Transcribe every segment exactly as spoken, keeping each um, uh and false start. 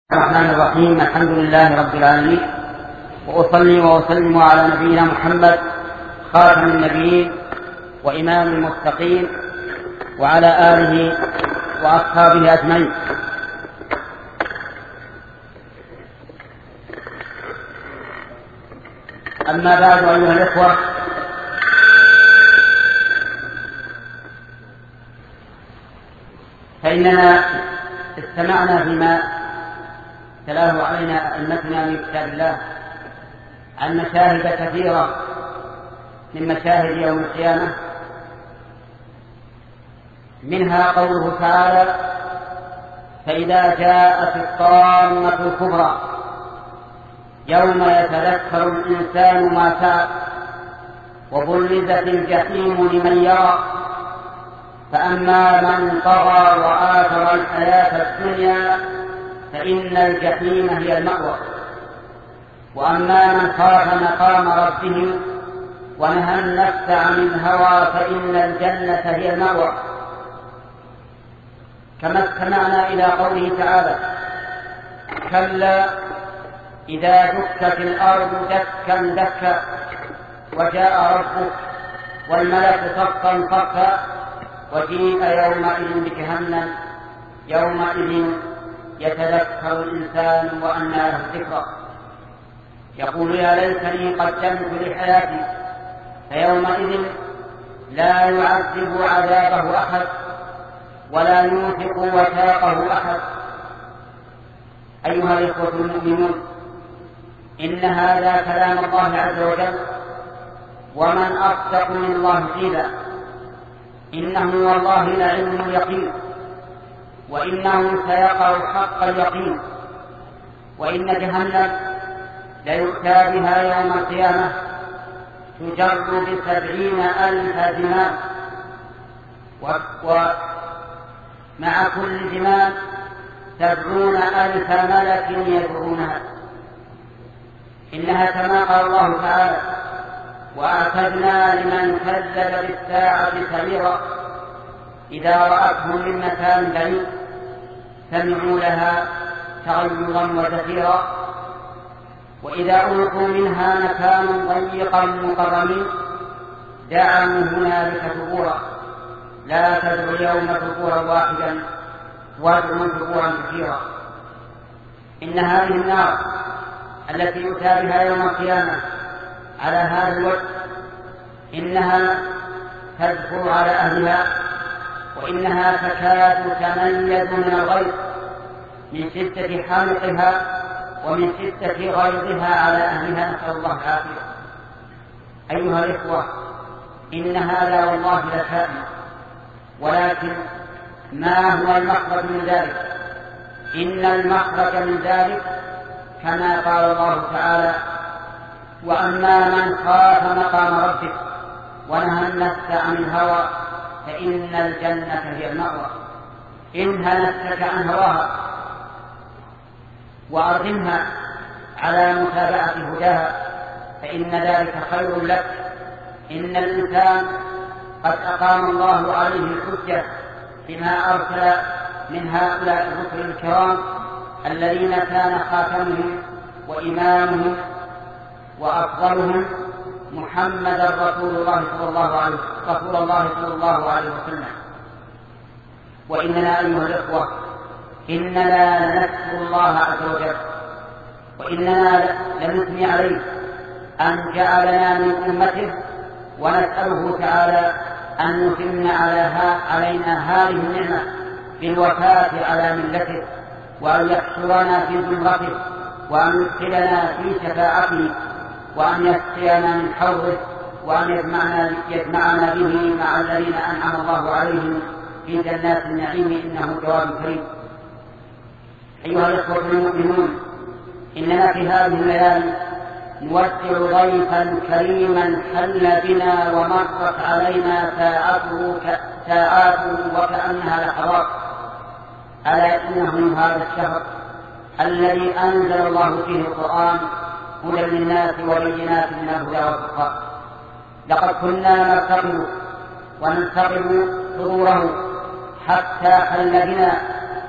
الرحمن الرحيم. الحمد لله رب العالمين، وأصلي وأسلم على نبينا محمد خاتم النبيين وإمام المتقين وعلى آله وأصحابه أجمعين. أما بعد، أيها الإخوة، فإننا استمعنا فيما تلاه علينا أئمتنا من كتاب الله عن مشاهد كثيرة من مشاهد يوم القيامة، منها قوله تعالى: فإذا جاءت الطامة الكبرى يوم يتذكر الإنسان ما سعى وبرزت الجحيم لمن يرى فأما من طغى وآثر الحياة الدنيا فإن الجحيم هي المأوى وأما من خاف مقام ربه ونهى النفس عن الهوى فإن الجنة هي المأوى. كما استمعنا إلى قوله تعالى: كلا إذا دكت الأرض دكا دكا وجاء ربك والملك صفا صفا وجيء يومئذ بجهنم يومئذ يتذكر الإنسان وأنى له الذكرى يقول يا ليتني قدمت لحياتي فيومئذ لا يعذب عذابه أحد ولا يوثق وثاقه أحد. أيها الإخوة المؤمنون، إن هذا كلام الله عز وجل، ومن أصدق من الله قيلا. إنه والله لعلم اليقين، وإنه سيقع حق اليقين، وإن جهنم ليؤتى بها يوم القيامة تجر بسبعين ألف زمام، ومع كل زمام سبعون ألف ملك يجرونها. إنها كما قال الله تعالى: وأعتدنا لمن كذب بالساعة سعيرا إذا رأتهم من مكان بعيد سمعوا لها تغيظا وزفيرا وإذا ألقوا منها مكانا ضيقا مقرنين دعوا هنالك ثبورا لا تدعوا اليوم ثبورا واحدا وادعوا ثبورا كثيرا. إن هذه النار التي يؤتى بها يوم القيامة على هذا الوجه إنها تدخل على أهلها، وإنها تكاد تميز من الغيظ من شدة حمقها ومن شدة غيظها على أهلها، نسأل الله العافية. أيها الإخوة، إن هذا والله لكائن، ولكن ما هو المخرج من ذلك؟ إن المخرج من ذلك كما قال الله تعالى: وأما من خاف مقام ربك ونهى النفس عن الهوى فإن الجنة هي المأوى. انهى نفسك عن هواها وأرغمها على متابعة هداها فإن ذلك خير لك. إن الإنسان قد أقام الله عليه الحجة بما أرسل من هؤلاء الرسل الكرام الذين كان خاتمهم وإمامهم وأفضلهم محمد رسول الله صلى الله عليه رسول الله صلى الله عليه وسلم. وإننا أيها الإخوة إننا لنشكر الله عز وجل، وإننا لنثني عليه أن جعلنا من أمته، ونسأله تعالى أن يتم علينا هذه النعمة بالوفاة على ملته، وأن يحشرنا في زمرته، وأن يدخلنا في شفاعته، وأن يسقينا من حوضه، وأن يجمعنا, يجمعنا به مع الذين أنعم الله عليهم في جنات النعيم، إنه جواد كريم. أيها الإخوة المؤمنون، إننا في هذه الليالي نودع ضيفا كريما حل بنا ومرت علينا ساعته ساعاته وكأنها لحظات، ألا إنه هذا الشهر الذي أنزل الله فيه القرآن هدى للناس وبينات من الهدى والفرقان. لقد كنا نرتقب وننتقب حضوره حتى حل بنا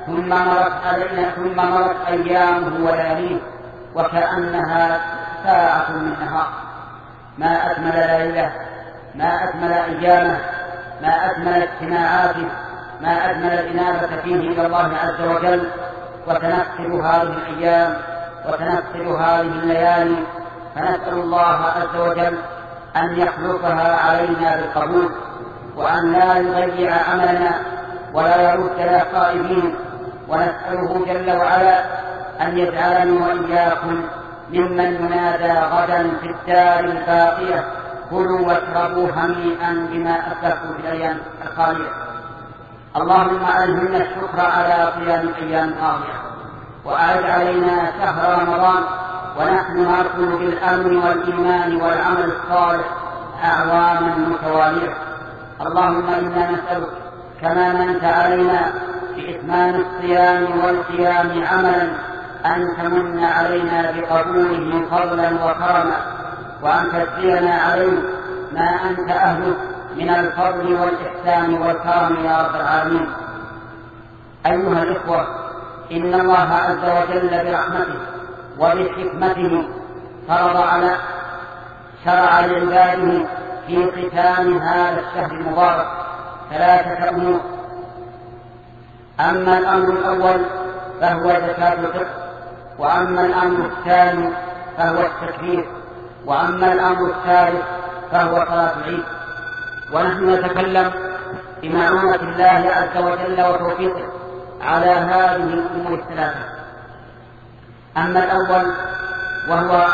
ثم مرت علينا ثم مرت أيامه ولياليه وكأنها ساعة من نهار. ما أكمل ليلة، ما أكمل أيامه، ما أكمل اجتماعاته، ما أكمل الإنابة فيه إلى الله عز وجل. وتنقل هذه الأيام وتنقل هذه الليالي، فنسأل الله عز وجل أن يخلقها علينا بالقبول، وأن لا يضيع عملنا ولا يردنا خائبين. ونسأله جل وعلا أن يجعلني وإياكم ممن ينادى غدا في الدار الباقية: كلوا واشربوا هنيئا بما أسلفتم في الأيام الخالية. اللهم ألهمنا الشكر على صيام الأيام الخالية، وأعد علينا شهر رمضان ونحن نركض بالأمن والإيمان والعمل الصالح أعواما متوالية. اللهم إنا نسألك كما منت علينا بإتمام الصيام والقيام عملا أن تمن علينا بقبوله فضلا وكرما، وأن تجزينا عليه ما أنت أهله من الفضل والإحسان والكرم يا رب العالمين. أيها الإخوة، إن الله عز وجل برحمته وبحكمته فرض على شرع لعباده في ختام هذا الشهر المبارك ثلاثة أمور. أما الأمر الأول فهو زكاة الفطر، وأما الأمر الثاني فهو التكبير، وأما الأمر الثالث فهو صلاة العيد. ونحن نتكلم بمعونة الله عز وجل وتوفيقه على هذه الأمور الثلاثة. أما الأول وهو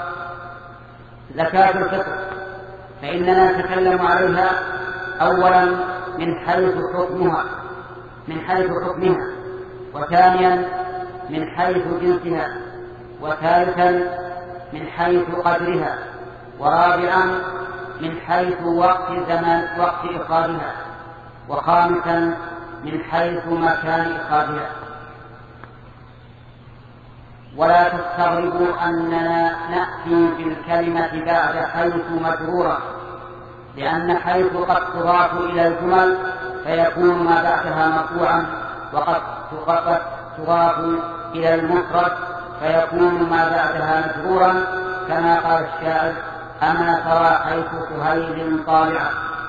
زكاة الفطر فإننا نتكلم عليها أولا من حيث حكمها من حيث حكمها وثانيا من حيث جنسها، وثالثا من حيث قدرها، ورابعا من حيث وقت زمان وقت إخراجها، وخامسا من حيث مكان إخراجها. ولا تستغربوا أننا نأتي بالكلمة بعد حيث مجرورة، لأن حيث قد تضاف إلى الجمل فيكون ما بعدها مرفوعا، وقد تضاف إلى المفرد فيكون ما بعدها مجرورا، كما قال الشاعر: أما ترى حيث سهيل طالعا.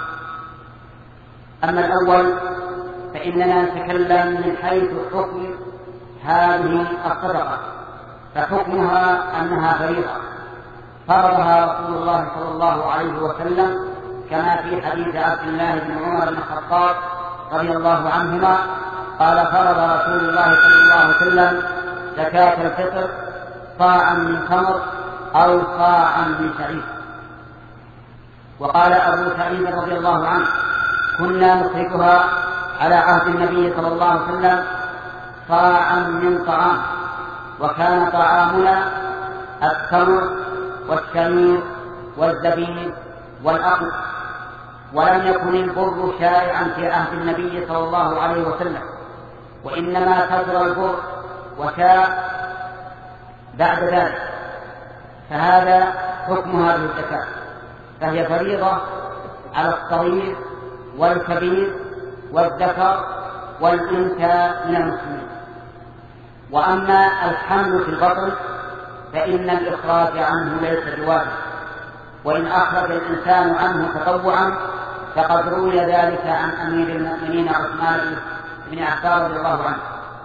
أما الأول فإننا نتكلم من حيث حكم هذه الصدقة، فحكمها أنها فريضة فرضها رسول الله صلى الله عليه وسلم، كما في حديث عبد الله بن عمر بن الخطاب رضي الله عنهما قال: فرض رسول الله صلى الله عليه وسلم زكاة الفطر صاعا من تمر أو صاعا من شعير. وقال أبو سعيد رضي الله عنه: كنا نخرجها على عهد النبي صلى الله عليه وسلم صاعا من طعام، وكان طعامنا التمر والشعير والزبيب والأقل، ولم يكن البر شائعا في عهد النبي صلى الله عليه وسلم، وإنما كثر البر وشاء بعد ذلك. فهذا حكم هذه الزكاة، فهي فريضة على الصغير والكبير والذكر والأنثى من المسلمين. وأما الحمل في البطن فإن الإخراج عنه ليس بواجب، وإن أخرج الإنسان عنه تطوعا فقد روي ذلك عن أمير المؤمنين عثمان بن عفان رضي الله عنه.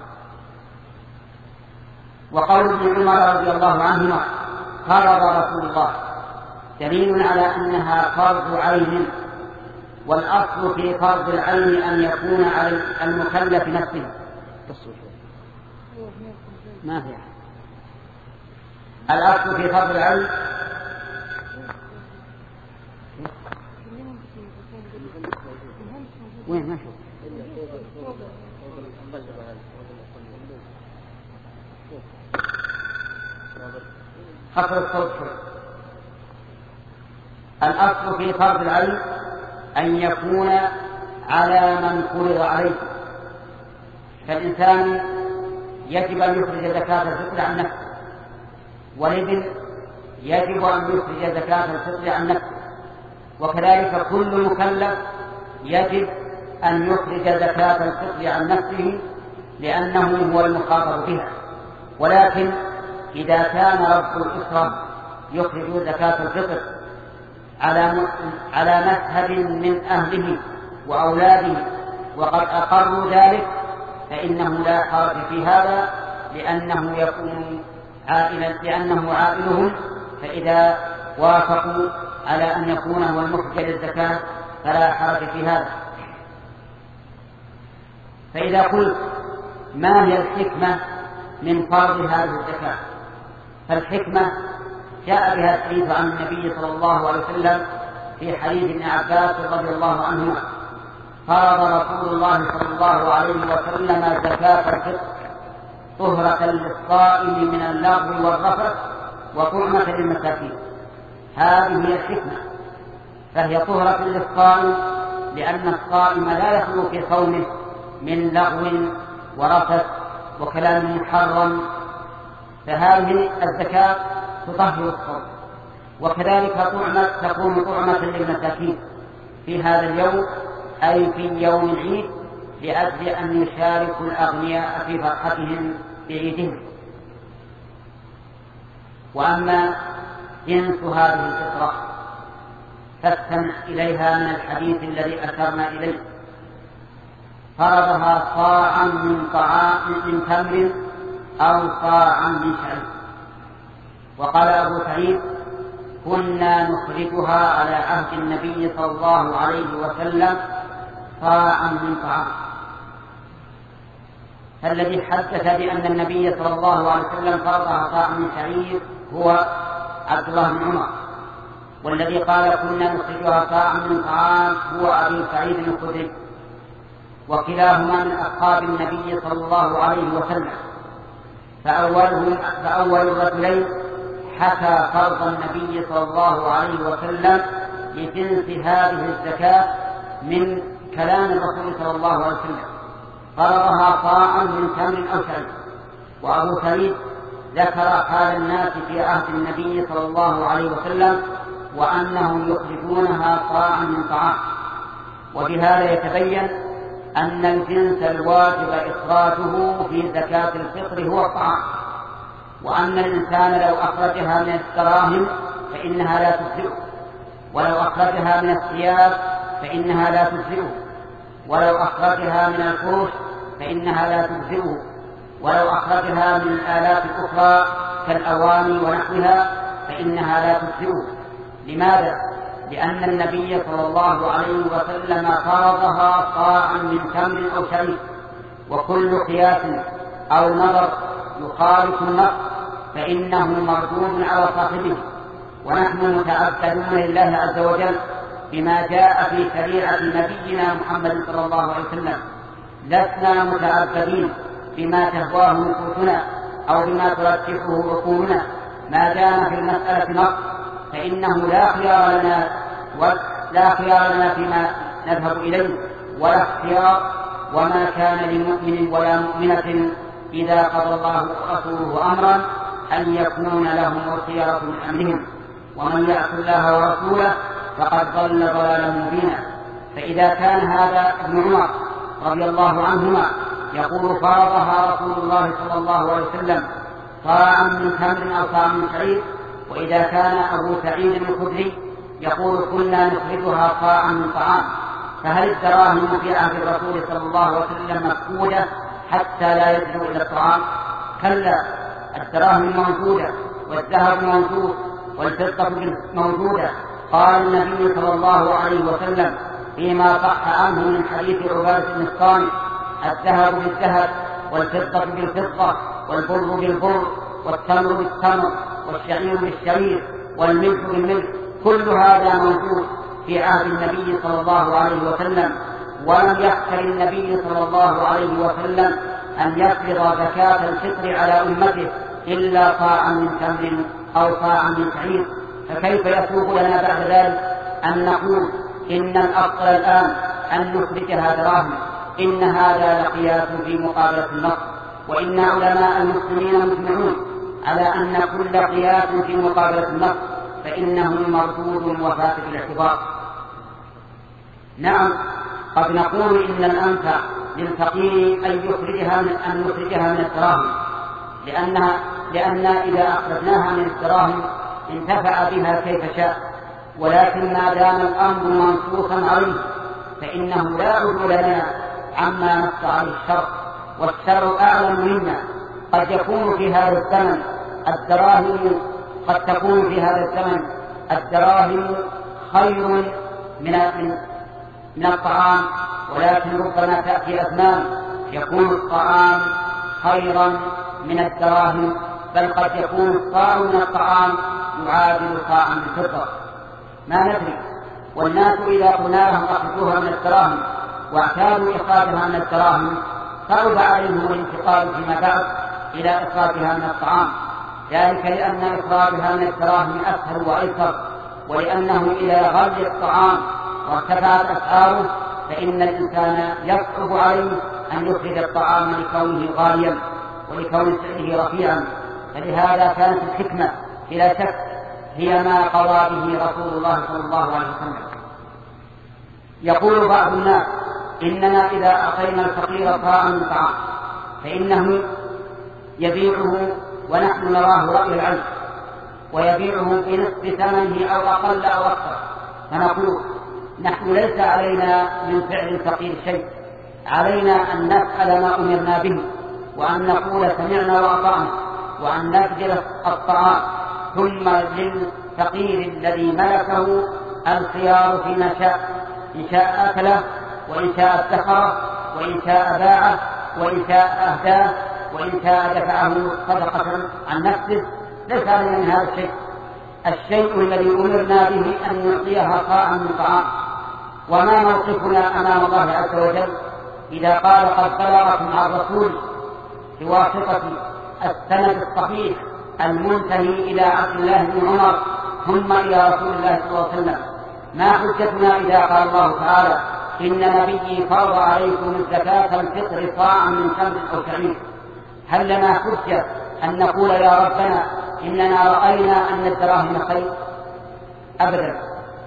وقول ابن عمر رضي الله عنهما: فرض رسول الله، دليل على أنها فرض عين، والأصل في فرض العين أن يكون على المكلف نفسه. ما في الأصل في فرض العين وين ما شوف خفر الصوت. الأصل في فرض العين أن يكون على من فرض عليه، فالإنسان يجب أن يخرج زكاة الفطر عن نفسه، والابن يجب أن يخرج زكاة الفطر عن نفسه، وكذلك كل مكلف يجب أن يخرج زكاة الفطر عن نفسه لأنه هو المخاطب بها. ولكن إذا كان رب الأسرة يخرج زكاة الفطر على على مذهب من أهله وأولاده وقد أقروا ذلك فإنه لا حرج في هذا، لأنه يكون عائلا لأنه عائلهم، فإذا وافقوا على أن يكون هو المخرج للزكاة فلا حرج في هذا. فإذا قلت ما هي الحكمة من فرض هذه الزكاة؟ فالحكمة جاء بها الحديث عن النبي صلى الله عليه وسلم في حديث ابن عباس رضي الله عنهما: فرض رسول الله صلى الله عليه وسلم زكاة الفطر طهرة للصائم من اللغو والرفث وطعمة للمساكين. هذه هي الحكمة، فهي طهرة للصائم لأن الصائم لا يخلو في صومه من لغو ورفث وكلام محرم، فهذه الزكاة تطهر الصوم. وكذلك طعمة تكون طعمة للمساكين في هذا اليوم، أي في يوم العيد، لأجل أن يشاركوا الأغنياء في فرحتهم بعيدهم. وأما جنس هذه الفطرة فاستمع إليها من الحديث الذي أشرنا إليه: فرضها صاعا من طعام من تمر أو صاعا من شعير. وقال أبو سعيد: كنا نخرجها على عهد النبي صلى الله عليه وسلم صاعا من طعام. فالذي حدث بأن النبي صلى الله عليه وسلم فرضها صاعا من شعير هو عبد الله بن عمر، والذي قال كنا نخرجها صاعا من طعام هو أبي سعيد الخدري، وكلاهما من أصحاب النبي صلى الله عليه وسلم. فأولهم فأول الرجلين حكى فرض النبي صلى الله عليه وسلم لجنس هذه الزكاة من كلام الرسول صلى الله عليه وسلم: فرضها صاعا من تمر أو شعير. وأبو سعيد ذكر حال الناس في عهد النبي صلى الله عليه وسلم وأنهم يخرجونها صاعا من طعام. وبهذا يتبين أن الجنس الواجب إخراجه في زكاة الفطر هو الطعام، وأن الإنسان لو أخرجها من الدراهم فإنها لا تجزئه، ولو أخرجها من الثياب فإنها لا تجزئه، ولو أخرجها من الفروش فإنها لا تجزئه، ولو أخرجها من الآلات الأخرى كالأواني ونحوها فإنها لا تجزئه. لماذا؟ لأن النبي صلى الله عليه وسلم فرضها صاعا من تمر أو شعير، وكل قياس أو نظر يخالف النص فإنه مردود على صاحبه. ونحن متعبدون لله عز وجل بما جاء في شريعة نبينا محمد صلى الله عليه وسلم، لسنا متعبدين بما تهواه نفوسنا أو بما ترجحه عقولنا. ما دام في المسألة نص فإنه لا خيار لنا ولا خيار لنا فيما نذهب إليه ولا اختيار. وما كان لمؤمن ولا مؤمنة إذا قضى الله ورسوله أمرا أن يكون لهم الخيرة من أمرهم، ومن يعص الله ورسوله فقد ضل ضلالا مبينا. فإذا كان هذا ابن عمر رضي الله عنهما يقول فرضها رسول الله صلى الله عليه وسلم صاعا من تمر أو صاعا من شعير، وإذا كان أبو سعيد الخدري يقول كنا نخرجها صاعا من طعام، فهل الدراهم في عهد الرسول صلى الله عليه وسلم مفقودة حتى لا يدعو إلى الطعام؟ كلا، الدراهم موجودة والذهب موجود والفضة موجودة. قال النبي صلى الله عليه وسلم فيما صح عنه من حديث عبادة بن الصامت: الذهب بالذهب والفضة بالفضة والبر بالبر والتمر بالتمر والشعير بالشعير والملح بالملح. كل هذا موجود في عهد النبي صلى الله عليه وسلم، ولم يختر النبي صلى الله عليه وسلم أن يفرض زكاة الفطر على أمته إلا صاعا من تمر أو صاعا من شعير. فكيف يسوغ لنا بعد ذلك أن نقول إن الأفضل الآن أن نخرجها دراهم؟ إن هذا لقياس في مقابلة النص، وإن علماء المسلمين مجمعون على أن كل قياس في مقابلة النص فإنه مردود وفاسد الاعتبار. نعم، قد نقول إن الأنفع للفقير أن يخرجها من أن نخرجها من الدراهم، لأنها لأن إذا أخرجناها من الدراهم انتفع بها كيف شاء، ولكن ما دام الأمر منصوصا عليه فإنه لا عدول لنا عما نص عليه الشرع، والشرع أعلم منا. قد يكون في هذا الزمن الدراهم قد تكون في هذا الزمن الدراهم خير من من الطعام، ولكن ربما تأتي أزمان يكون الطعام خيرا من الدراهم، بل قد يكون الصاع من الطعام يعادل صاعا من فضة، ما ندري. والناس إذا قلنا لهم أخرجوها من الدراهم واعتادوا إخراجها من الدراهم صعب عليهم الانتقال فيما بعد إلى إخراجها من الطعام، ذلك لأن إخراجها من الدراهم أسهل وأيسر، ولأنه إذا غلي الطعام وارتفعت أسعاره فإن الإنسان يصعب عليه أن يخرج الطعام لكونه غاليا ولكون سعره رفيعا. فلهذا كانت الحكمة بلا شك هي ما قضى به رسول الله صلى الله عليه وسلم. يقول بعض الناس إننا إذا أعطينا الفقير صاعا من طعام فإنه يبيعه ونحن نراه رأي العين، ويبيعه بنصف ثمنه أو أقل أو أكثر، فنقول نحن ليس علينا من فعل الفقير شيء، علينا أن نفعل ما أمرنا به، وأن نقول سمعنا وأطعنا، وأن نبذل الطعام، ثم للفقير الذي ملكه الخيار فيما شاء، إن شاء أكله، وإن شاء ادخره، وإن شاء باعه، وإن شاء أهداه، وإن شاء دفعه صدقة عن نفسه، ليس علينا من هذا الشيء. الشيء الذي أمرنا به أن نعطيها صاعا من طعام. وما موقفنا أمام الله عز وجل إذا قال قد بلغت مع الرسول بواسطة السند الصحيح المنتهي إلى عبد الله بن عمر ثم إلى رسول الله صلى الله عليه وسلم؟ ما حجتنا إذا قال الله تعالى إن نبيي فرض عليكم زكاة الفطر صاعا من تمر أو شعير؟ هل لنا حجة أن نقول يا ربنا إننا رأينا أن الدراهم خير؟ أبدا،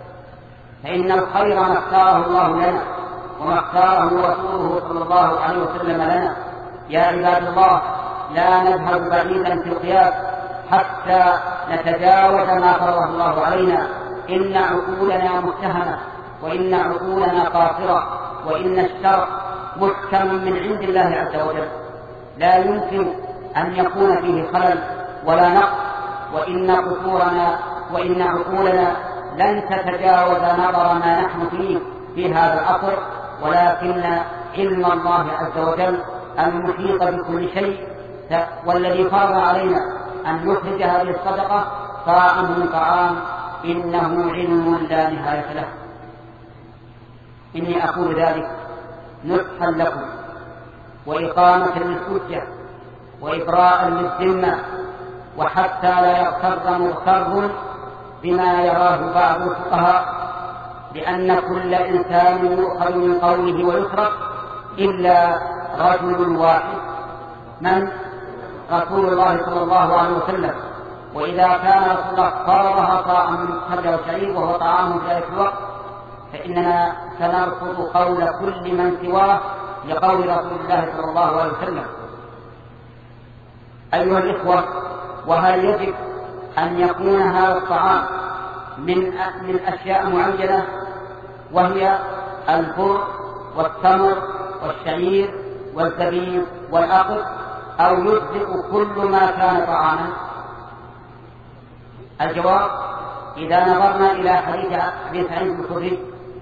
فإن الخير ما اختاره الله لنا وما اختاره رسوله صلى الله عليه وسلم لنا. يا عباد الله، لا نذهب بعيدا في القياس حتى نتجاوز ما فرضه الله علينا. إن عقولنا متهمة، وإن عقولنا قاصرة، وإن الشرع محكم من عند الله عز وجل لا يمكن أن يكون فيه خلل ولا نقص، وإن قصورنا وإن عقولنا لن تتجاوز نظر ما نحن فيه في هذا العصر، ولكن علم الله عز وجل المحيط بكل شيء والذي فرض علينا أن نخرج هذه الصدقة صاعا من طعام إنه علم لا نهاية له. إني أقول ذلك نصحا لكم وإقامة للحجة وإبراء للذمة، وحتى لا يغتر مغتر بما يراه بعض الفقهاء لأن كل إنسان يؤخذ من قوله ويترك إلا رجل واحد، من؟ رسول الله صلى الله عليه وسلم. وإذا كان رسول الله فرضها صاعا من تمر وشعير وهو طعام في ذلك الوقت فإننا سنرفض قول كل من سواه لقول رسول الله صلى الله عليه وسلم. أيها الإخوة، وهل يجب أن يكون هذا الطعام من من أشياء معينة وهي البر والتمر والشعير والزبيب والأقط، أو يجزئ كل ما كان طعاما؟ الجواب: إذا نظرنا إلى حديث أبي سعيد الخدري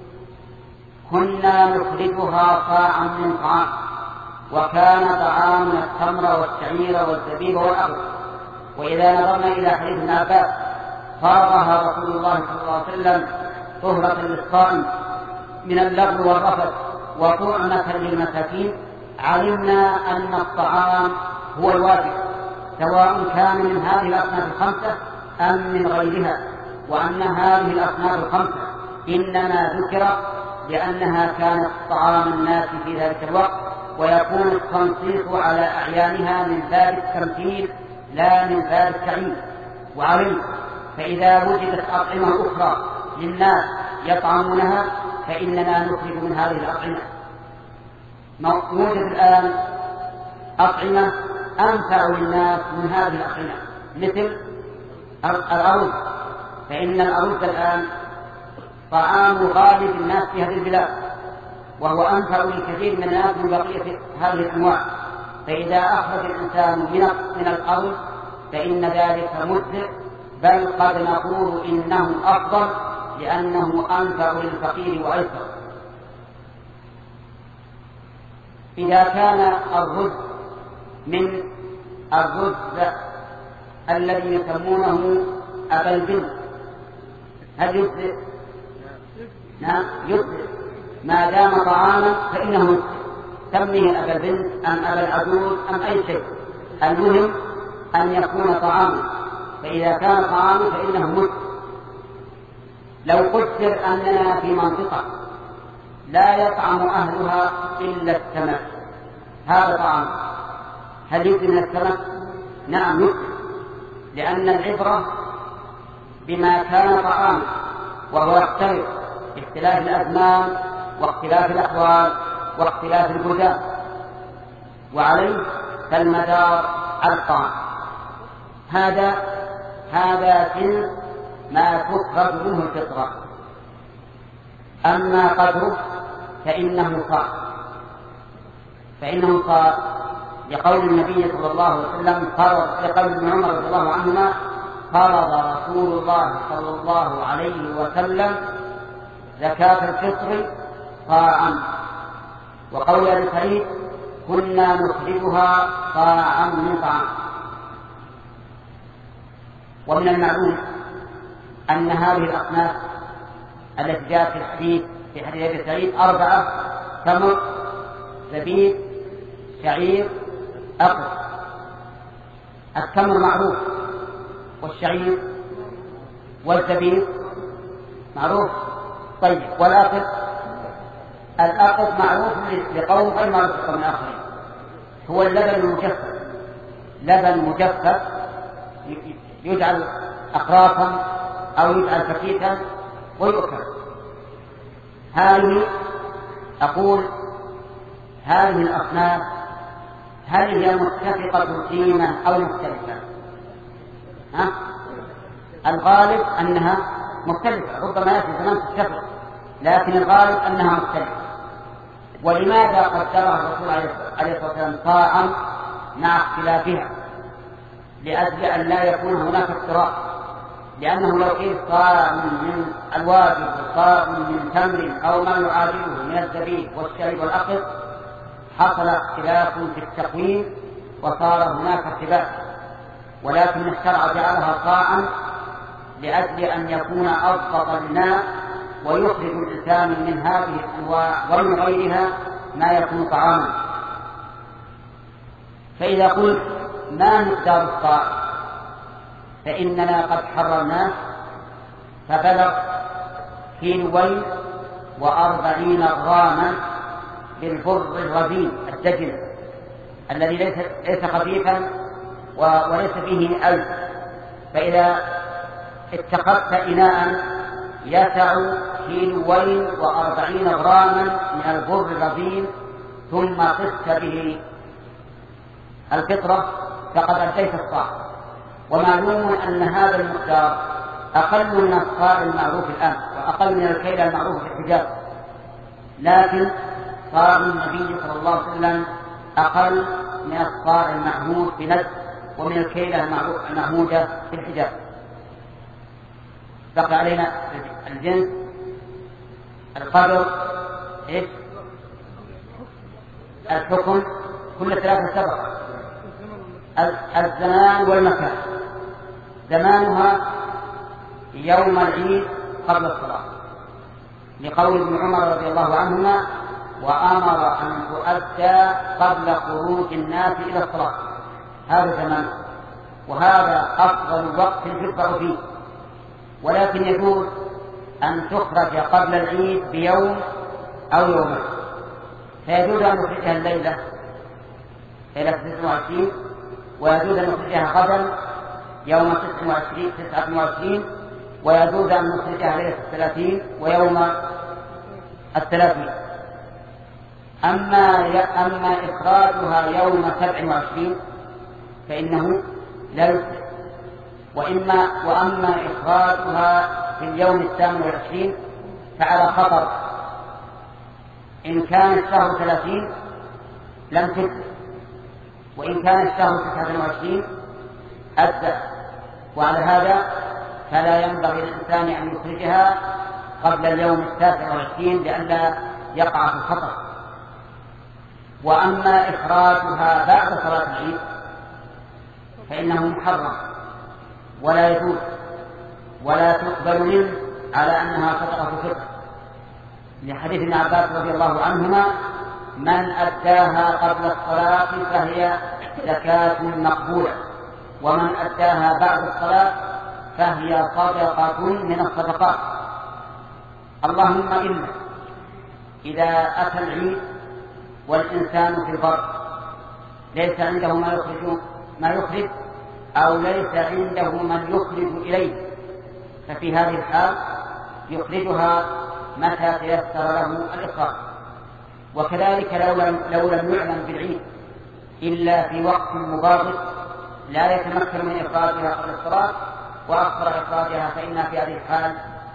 كنا نخرجها صاعا من طعام، وكان طعامنا التمر والشعير والزبيب والأقط. وإذا نظرنا إلى حديث ابن عباس فرضها رسول الله صلى الله عليه وسلم طهرة للصائم من اللغو والرفث وطعمة للمساكين، علمنا أن الطعام هو الواجب سواء كان من هذه الأصناف الخمسة أم من غيرها، وأن هذه الأصناف الخمسة إنما ذكرت لأنها كانت طعام الناس في ذلك الوقت، ويكون التنصيص على أعيانها من باب التمثيل لا من باب التعيين. وعليه فإذا وجدت أطعمة أخرى للناس يطعمونها فإننا نخرج من هذه الأطعمة. يوجد الآن أطعمة أنفع للناس من هذه الأطعمة مثل الأرز، فإن الأرز الآن طعام غالب الناس في هذه البلاد، وهو أنفع لكثير من الناس من بقية هذه الأنواع. فإذا أخرج الإنسان من الأرز فإن ذلك مجزئ، بل قد نقول إنه أفضل لأنه أنفع للفقير وأيسر. إذا كان الرز من الرز الذي يسمونه أبا البنت هل يجزئ؟ نعم يجزئ ما دام طعاما فإنه يجزئ، سميه أبا البنت أم أبا العجوز أم أي شيء، المهم أن يكون طعاما، فإذا كان طعاما فإنه مجزئ. لو قدر أننا في منطقة لا يطعم أهلها إلا السمك، هذا طعام، هل يجزي من السمك؟ نعم يجزي، لأن العبرة بما كان طعاما، وهو يختلف باختلاف الأزمان واختلاف الأحوال واختلاف البلدان، وعليه فالمدار على الطعام. هذا هذا جنس ما تخرج منه الفطرة. أما قدره فإنه صار فإنه صار لقول النبي صلى الله عليه وسلم، فرض لقول ابن عمر رضي الله عنهما، فرض رسول الله صلى الله عليه وسلم زكاة الفطر صاعا. وقول ابي سعيد كنا نخرجها صاعا من طعام. ومن المعلوم أن هذه الأصناف التي جاءت في الحديث في حديث ابي سعيد أربعة: تمر، زبيب، شعير، أقط. التمر معروف، والشعير والزبيب معروف. طيب، والأقط؟ الأقط معروف لقوم غير معروف من آخرين، هو اللبن المجفف، لبن مجفف يجعل أقراصا أو يجعل فتيتا ويؤكل. هذه أقول هذه الأصناف هل هي متفقة القيمة أو مختلفة؟ ها؟ الغالب أنها مختلفة، ربما يأتي زمان تتفق، لكن الغالب أنها مختلفة. ولماذا قدرها الرسول عليه الصلاة والسلام صاعا مع اختلافها؟ لأجل أن لا يكون هناك افتراء، لأنه لو قيل صاع من الواجب وصاع من تمر أو ما يعادله من الزبيب والشعير والأقط حصل اختلاف في التقويم وصار هناك ارتباك. ولكن الشرع جعلها صاعا لأجل أن يكون أضبط للناس ويخرج الإنسان من هذه الأنواع ومن غيرها ما يكون طعاما. فإذا قلت ما مقدار الصاع فإننا قد حررناه فبلغ كيلوين وأربعين غراما بالبر الرزين الدجل الذي ليس ليس خفيفا وليس فيه ألف. فإذا اتخذت إناء يسع كيلوين وأربعين غراما من البر الرزين ثم قست به الفطرة فقد أديت الصاع. ومعلوم أن هذا المقدار أقل من الصاع المعروف الآن وأقل من الكيل المعروف في الحجاز، لكن صاع النبي صلى الله عليه وسلم أقل من الصاع المعهود بنجد ومن الكيلة المعهودة في الحجاز. بقى علينا الجنس، القدر، إيش؟ الحكم، كل ثلاثة سبق. الزمان والمكان. زمانها يوم العيد قبل الصلاة لقول ابن عمر رضي الله عنهما وأمر أن تؤدى قبل خروج الناس إلى الصلاة. هذا زمان، وهذا أفضل وقت يشرع فيه. ولكن يجوز أن تخرج قبل العيد بيوم أو يومين، فيجوز أن نخرجها الليلة ليلة تسعة وعشرين، ويجوز أن نخرجها غدا يوم تسعة وعشرين، ويجوز أن نخرجها ليلة الثلاثين ويوم الثلاثين. أما أما إخراجها يوم سبع وعشرين فإنه لا يفطر، وإما وأما إخراجها في اليوم الثامن والعشرين فعلى خطر. إن كان الشهر ثلاثين لم تفطر، وإن كان الشهر تسعة وعشرين أدى، وعلى هذا فلا ينبغي للإنسان أن يخرجها قبل اليوم التاسع والعشرين لئلا يقع في الخطر. وأما إخراجها بعد صلاة العيد فإنه محرم ولا يجوز، ولا تقبل منه على أنها صدقة فطر، لحديث ابن عباس رضي الله عنهما: من أداها قبل الصلاة فهي زكاة مقبولة، ومن أداها بعد الصلاة فهي صدقة من الصدقات. اللهم إلا إذا أتى العيد والإنسان في البر ليس عنده ما يخرج ما يخرج أو ليس عنده من يخرج إليه، ففي هذه الحال يخرجها متى تيسر له الإخراج. وكذلك لو لم, لو لم يعلم بالعيد إلا في وقت مباغت لا يتمكن من إخراجها قبل الصلاة وأخر إخراجها، فإن في هذه الحال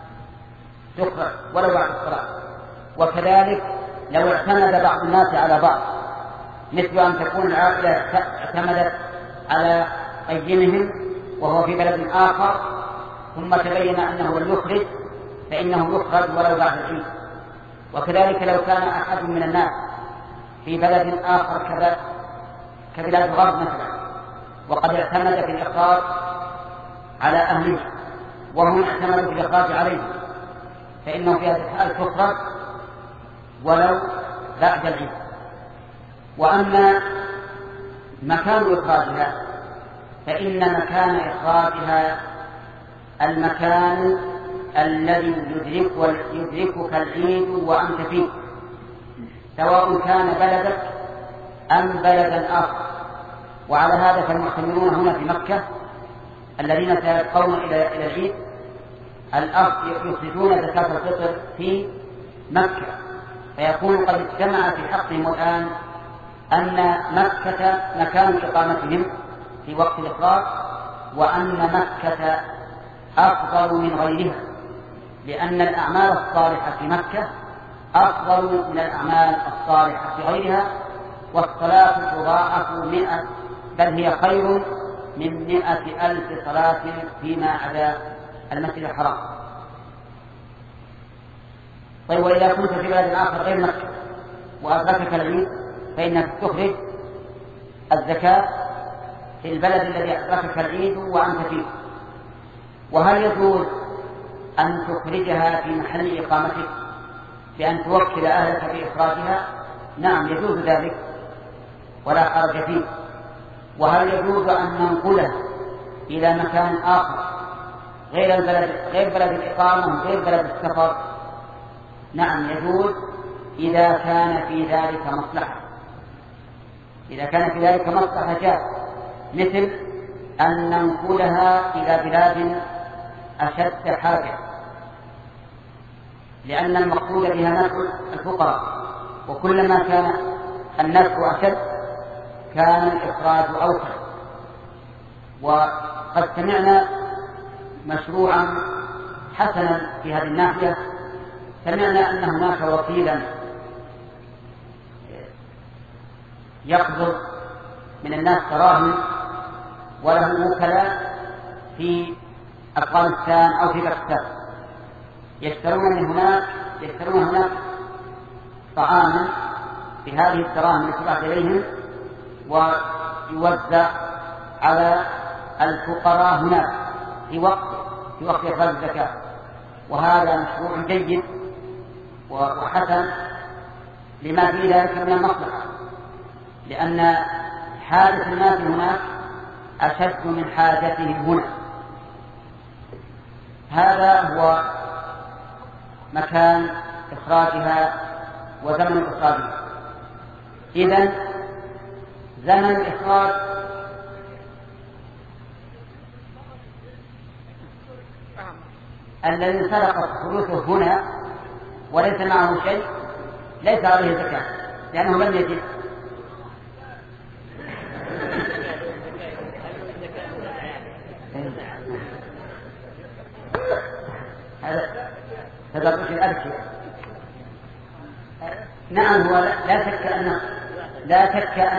تخرج ولو بعد الصلاة. وكذلك لو اعتمد بعض الناس على بعض، مثل أن تكون العائلة اعتمدت على قيمهم وهو في بلد آخر ثم تبين أنه لم يخرج فإنه يخرج ولو بعد العيد. وكذلك لو كان أحد من الناس في بلد آخر كبلاد الغرب مثلا وقد اعتمد في الإخراج على أهله وهم اعتمدوا في الإخراج عليه فإنه في هذه الحال تخرج ولو بعد العيد. وأما مكان إخراجها فإن مكان إخراجها المكان الذي يدرك يدركك العيد وأنت فيه، سواء كان بلدك أم بلدا آخر. وعلى هذا فالمعتمرون هنا في مكة الذين سيبقون إلى إلى العيد الأصل يخرجون زكاة الفطر في مكة، فيكون قد اجتمع في حقهم الآن أن مكة مكان إقامتهم في وقت الإخراج، وأن مكة أفضل من غيرها، لأن الأعمال الصالحة في مكة أفضل من الأعمال الصالحة في غيرها، والصلاة تضاعف مئة بل هي خير من مئة ألف صلاة فيما عدا المسجد الحرام. طيب، وإذا كنت في بلد آخر غير مكة وأدركك العيد فإنك تخرج الزكاة في البلد الذي أدركك العيد وأنت فيه. وهل يجوز أن تخرجها في محل إقامتك بأن توكل أهلك في إخراجها؟ نعم، يجوز ذلك ولا حرج فيه. وهل يجوز أن ننقلها إلى مكان آخر غير البلد غير بلد الإقامة غير بلد السفر؟ نعم يجوز إذا كان في ذلك مصلحة. إذا كان في ذلك مصلحة جاء، مثل أن ننقلها إلى بلاد أشد حاجة، لأن المقصود بها نقل الفقراء، وكلما كان النفع أشد كان الإخراج أوسع. وقد سمعنا مشروعا حسنا في هذه الناحية، سمعنا أن هناك وكيلا يقبض من الناس تراهم وله وكلاء في أفغانستان أو في باكستان، يشترون من هناك يشترون هناك طعاما بهذه الدراهم التي تبعث إليهم ويوزع على الفقراء هناك في وقت في وقت إخراج الزكاة. وهذا مشروع جيد وحسن لما في ذلك من المصلحة، لأن حاجة الناس هناك أشد من حاجتهم هنا. هذا هو مكان إخراجها وزمن إخراجها. إذن زمن الإخراج الذي انسلقت فلوسه هنا وليس معه شيء ليس عليه زكاة، لأنه لم يجد. هذا تدرج الأرشية. نعم هو لا شك أنه لا شك أن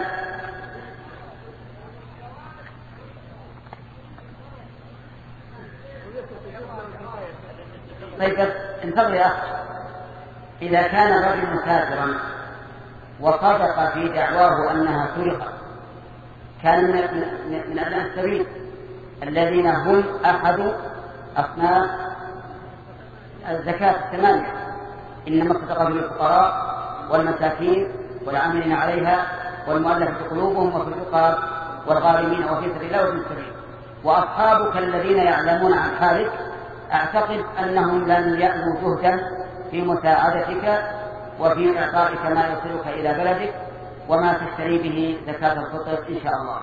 طيب انتظر يا أخي. إذا كان الرجل كافرا وصدق في دعواه أنها سرقت كان من أبناء السبيل الذين هم أحد أصناف الزكاة الثمانية، إنما الصدقة للفقراء والمساكين والعاملين عليها والمؤلفة قلوبهم وفي الرقاب والغارمين وفي سبيل الله وابن السبيل. وأصحابك الذين يعلمون عن حالك أعتقد أنهم لن يألوا جهدا في مساعدتك وفي إعطائك ما يصلك إلى بلدك وما تشتري به زكاة الفطر إن شاء الله.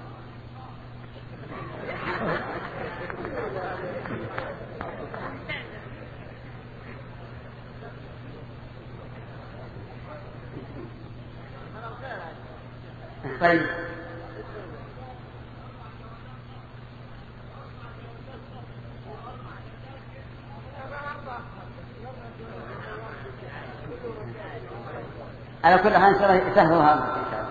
طيب على كل حال سهل هذا إن شاء الله.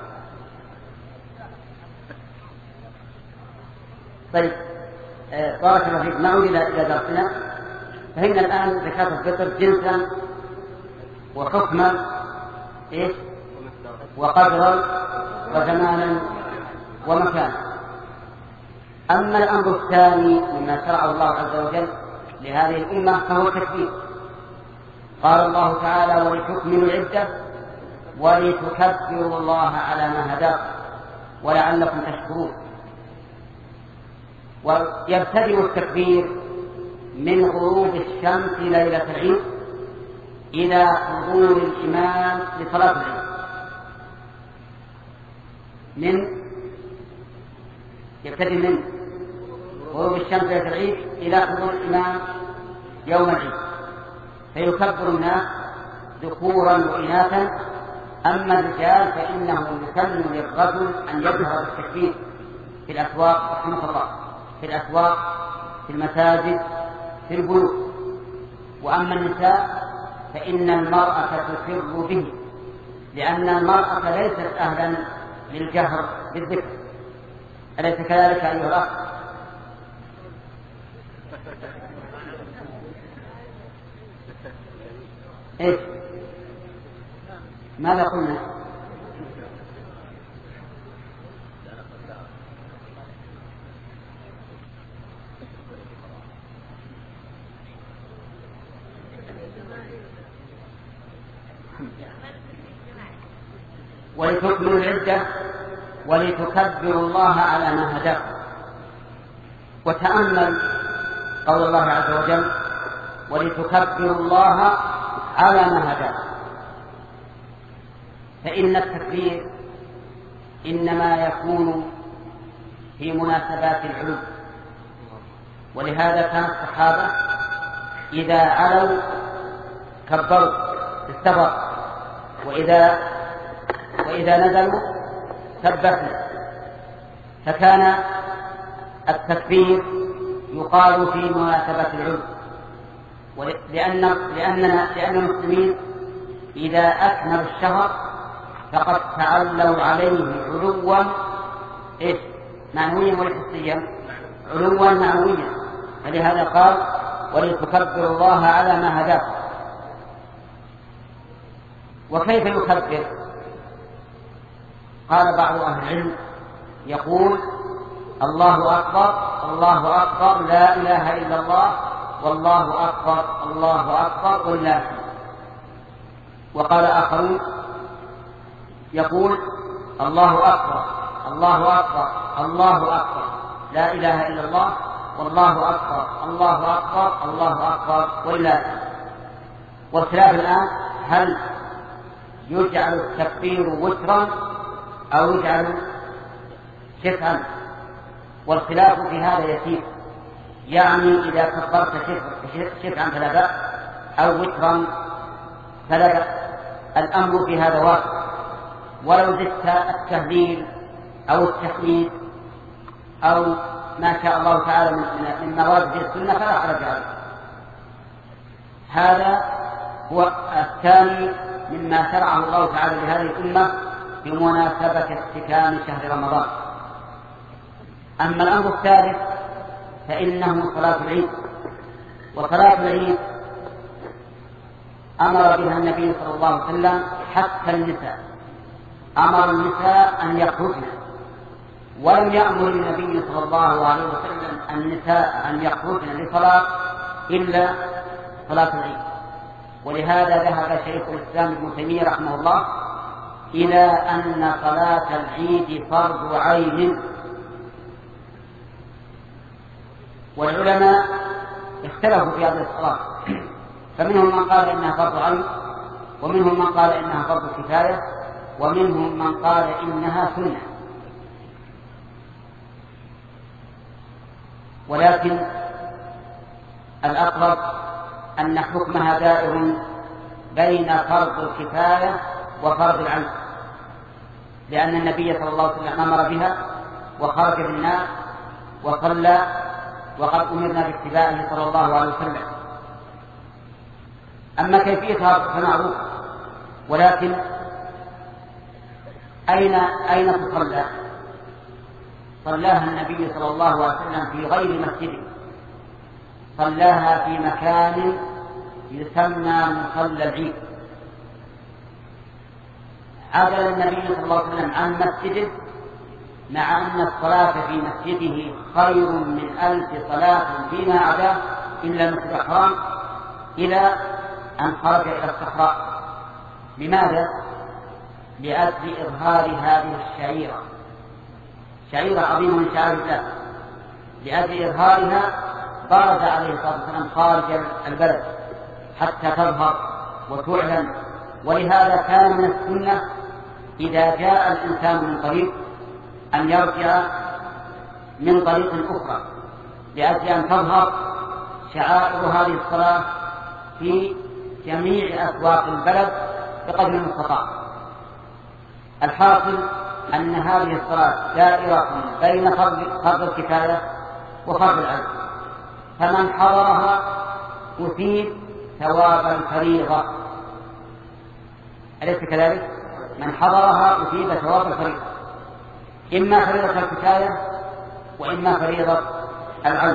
طيب بارك الله فيك. نعود إلى درسنا. فهمنا الآن زكاة الفطر جنسا وحكما إيش وقدرا وزمانا ومكانا. أما الأمر الثاني مما شرعه الله عز وجل لهذه الأمة فهو التكبير. قال الله تعالى ولتكملوا العدة ولتكبروا الله على ما هداكم ولعلكم تشكرون. ويبتدئ التكبير من غروب الشمس ليلة العيد إلى حضور الإمام لصلاة العيد. من يبتدئ من غروب الشمس ليلة العيد إلى حضور الإمام يوم العيد، فيكبر الناس ذكورا وإناثا. أما الرجال فإنه يسن للرجل أن يظهر بالتكبير في الأسواق رحمه الله في الأسواق في المساجد في البيوت. وأما النساء فإن المرأة تسر به لأن المرأة ليست أهلا للجهر بالذكر. أليس كذلك أيها الأخ؟ إيش ماذا قلنا؟ ولتكملوا العدة ولتكبروا الله على ما هداكم. وتأمل قول الله عز وجل ولتكبروا الله على ما هداكم. فإن التكبير إنما يكون في مناسبات العلو، ولهذا كان الصحابة إذا علوا كبروا استبر، وإذا وإذا نزلوا سبحوا. فكان التكبير يقال في مناسبة العلو، لأن لأننا لأن المسلمين إذا أكملوا الشهر فقد تعلوا عليه علوا إيش معنويا وحسيا، علوا معنويا. فلهذا قال ولتكبروا الله على ما هداكم. وكيف يكبر؟ قال بعض أهل العلم يقول الله أكبر الله أكبر لا إله إلا الله والله أكبر الله أكبر ولله. وقال آخرون يقول الله أكبر الله أكبر الله أكبر لا إله إلا الله والله أكبر الله أكبر الله أكبر ولله. والخلاف الآن هل يجعل التكبير وترا أو يجعل شفعا؟ والخلاف في هذا يسير، يعني إذا كبرت شفعا فلا بأس أو وترا فلا بأس. الأمر في هذا واقع، ولو زدت التهليل أو التحميد أو ما شاء الله تعالى من مواد السنة فلا حرج عليه. هذا هو الثاني مما شرعه الله تعالى لهذه الأمة بمناسبة اختتام شهر رمضان. أما الأمر الثالث فإنه صلاة العيد. وصلاة العيد أمر بها النبي صلى الله عليه وسلم حتى النساء، أمر النساء أن يخرجن، ولم يأمر النبي صلى الله عليه وسلم النساء أن يخرجن لصلاة إلا صلاة العيد. ولهذا ذهب شيخ الإسلام ابن تيمية رحمه الله إلى أن صلاة العيد فرض عين. والعلماء اختلفوا في هذه الصلاة، فمنهم من قال إنها فرض عين، ومنهم من قال إنها فرض كفاية، ومنهم من قال إنها سنة. ولكن الأقرب أن حكمها دائر بين فرض الكفاية وفرض العين، لأن النبي صلى الله عليه وسلم أمر بها وخرج بالناس وصلى، وقد أمرنا باتباعه صلى الله عليه وسلم. أما كيفيتها فمعروف، ولكن أين أين تصلى؟ صلاها النبي صلى الله عليه وسلم في غير مسجد، صلاها في مكان يسمى مصلى العيد. عدل النبي صلى الله عليه وسلم عن مسجده، مع أن الصلاة في مسجده خير من ألف صلاة فيما عداه إلا المسجد الحرام، إلى أن خرج إلى الصحراء. لماذا؟ لأجل إظهار هذه الشعيرة، شعيرة عظيمة من شعائر الله، لأجل إظهارها خرج عليه الصلاة والسلام خارج البلد حتى تظهر وتعلن. ولهذا كان من السنة إذا جاء الإنسان من طريق أن يرجع من طريق أخرى، لأجل أن تظهر شعائر هذه الصلاة في جميع أسواق البلد بقدر المستطاع. الحاصل أن هذه الصلاة دائرة بين فرض الكفاية وفرض العين، فمن حضرها أثيب ثواب الفريضة، أليس كذلك؟ من حضرها أثيب ثواب الفريضة، إما فريضة الكفاية وإما فريضة العين.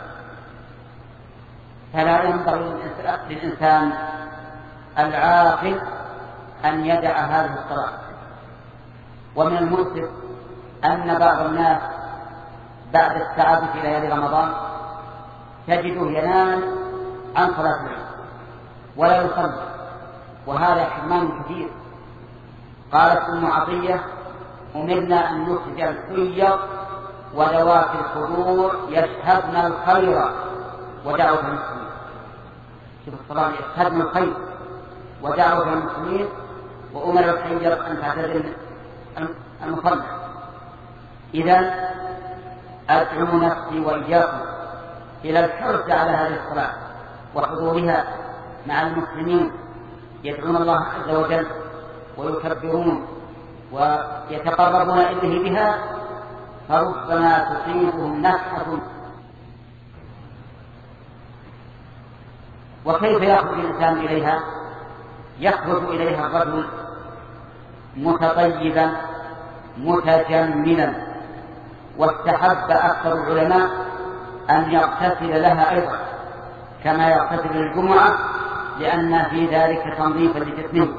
فلا ينبغي للإنسان العاقل أن يدع هذه الصلاة. ومن المؤسف أن بعض الناس بعد الساعة في ليالي رمضان تجده ينام عن صلاة العيد ولا يصلي، وهذا حرمان كثير. قالت أم عطية: أمرنا أن نخرج الحيض وذوات الخضور يشهدن الخير ودعوة المسلمين. شوف الصلاة، يشهدن الخير ودعوة المسلمين، وأمر الحيض أن تعتزل المصلى. إذن أدعو نفسي وإياكم إلى الحرص على هذه الصلاة وحضورها مع المسلمين، يدعون الله عز وجل ويكبرون ويتقربون إليه بها، فربما تصيبهم نفحة. وكيف يخرج الإنسان إليها؟ يخرج إليها الرجل متطيبا متجملا، واستحب أكثر العلماء أن يغتسل لها أيضا كما يغتسل للجمعة، لأن في ذلك تنظيفا لجسمه.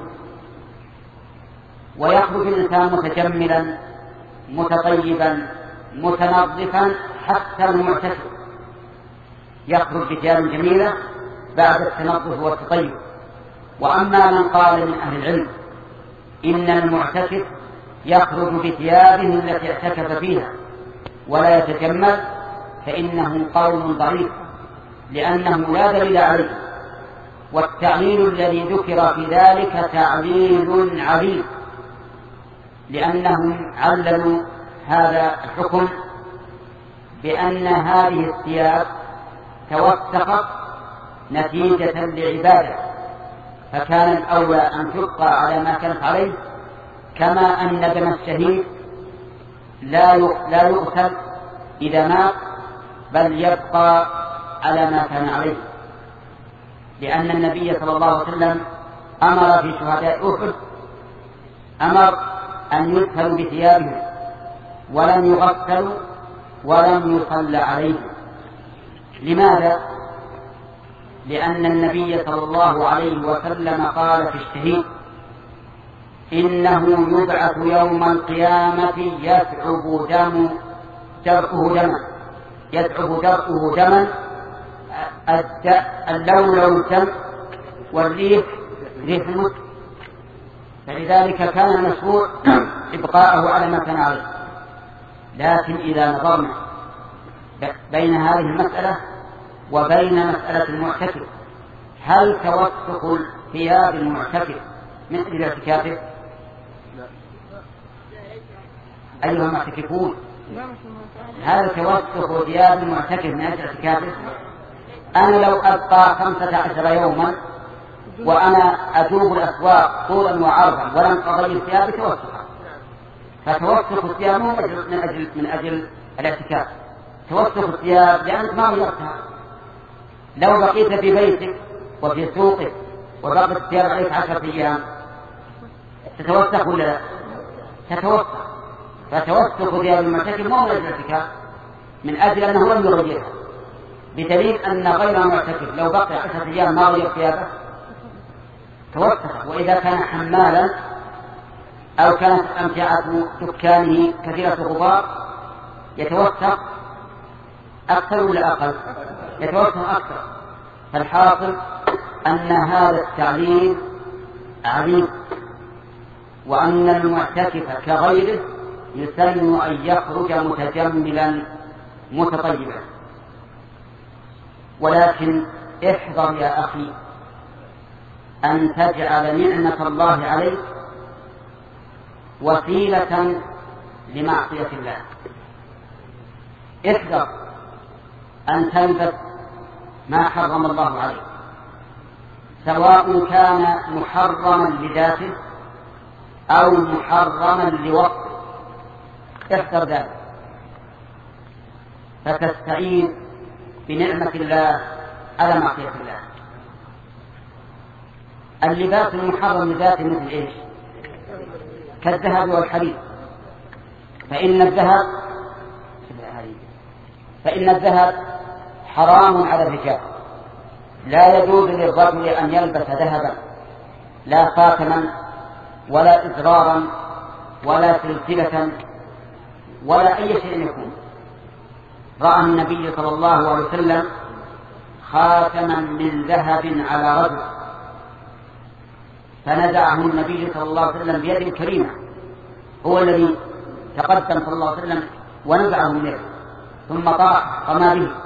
ويخرج الإنسان متجملا متطيبا متنظفا حتى المعتكف يخرج بثياب جميلة بعد التنظف والتطيب. وأما من قال من أهل العلم إن المعتكف يخرج بثيابه التي اعتكف فيها ولا يتجمل، فإنه قول ضعيف، لأنه لا دليل عليه، والتعليل الذي ذكر في ذلك تعليل عليل، لأنهم عللوا هذا الحكم بأن هذه الثياب توثقت نتيجة لعبادة، فكان الأولى أن تبقى على ما كانت عليه كما أن دم الشهيد لا لا يقتل إذا مات، بل يبقى على ما كان عليه، لأن النبي صلى الله عليه وسلم أمر في شهداء أحد أمر أن يدخلوا بثيابهم ولم يغسلوا ولم يصلى عليهم. لماذا؟ لأن النبي صلى الله عليه وسلم قال في الشهيد: إنه يبعث يوم القيامة يثعب دم درءه دما يثعب درءه دما اللون لون الدم والريح ريح المسك، فلذلك كان المشروع إبقاءه على ما كان عليه. لكن إذا نظرنا بين هذه المسألة وبين مسألة المعتكف، هل توسخ ثياب المعتكف مثل اعتكافه؟ أيها المعتكفون، هل توسخ ثياب المعتكف من أجل اعتكافه؟ أنا لو أبقى خمسة عشر يوما وأنا أتوب الأسواق طولا وعرضا ولم أغير ثيابي توسخا، فتوسخ الثياب من أجل من أجل الاعتكاف، توسخ الثياب لأنك ما غيرتها. لو بقيت في بيتك وفي سوقك وبقيت الثياب عليك عشرة أيام تتوسخ ولا لا؟ تتوسخ. فتوسخ ثياب المعتكف مو من أجل الاعتكاف، من أجل أنه لم يغيرها، بدليل أن غير المعتكف لو بقي عشرة أيام ما غير ثيابه توسخ. وإذا كان حمالا أو كانت أمتعة دكانه كثيرة الغبار يتوسخ أكثر ولا أقل؟ يتوسخ أكثر. فالحاصل أن هذا التعليل عظيم، وأن المعتكف كغيره يسن أن يخرج متجملا متطيبا. ولكن احذر يا أخي أن تجعل نعمة الله عليك وسيلة لمعصية الله. احذر أن تلبس ما حرم الله عليك، سواء كان محرما لذاته أو محرما لوقته، احذر ذلك، فتستعين بنعمة الله على معصية الله. اللباس المحرم لذاته مثل إيش؟ كالذهب والحرير، فإن الذهب فإن الذهب حرام على الرجال، لا يجوز للرجل أن يلبس ذهبا، لا خاتما ولا إزرارا ولا سلسلة ولا أي شيء يكون. رأى النبي صلى الله عليه وسلم خاتما من ذهب على رجل فنزعه النبي صلى الله عليه وسلم بيد كريمة، هو الذي تقدم صلى الله عليه وسلم ونزعه من يده، ثم طاح رمى به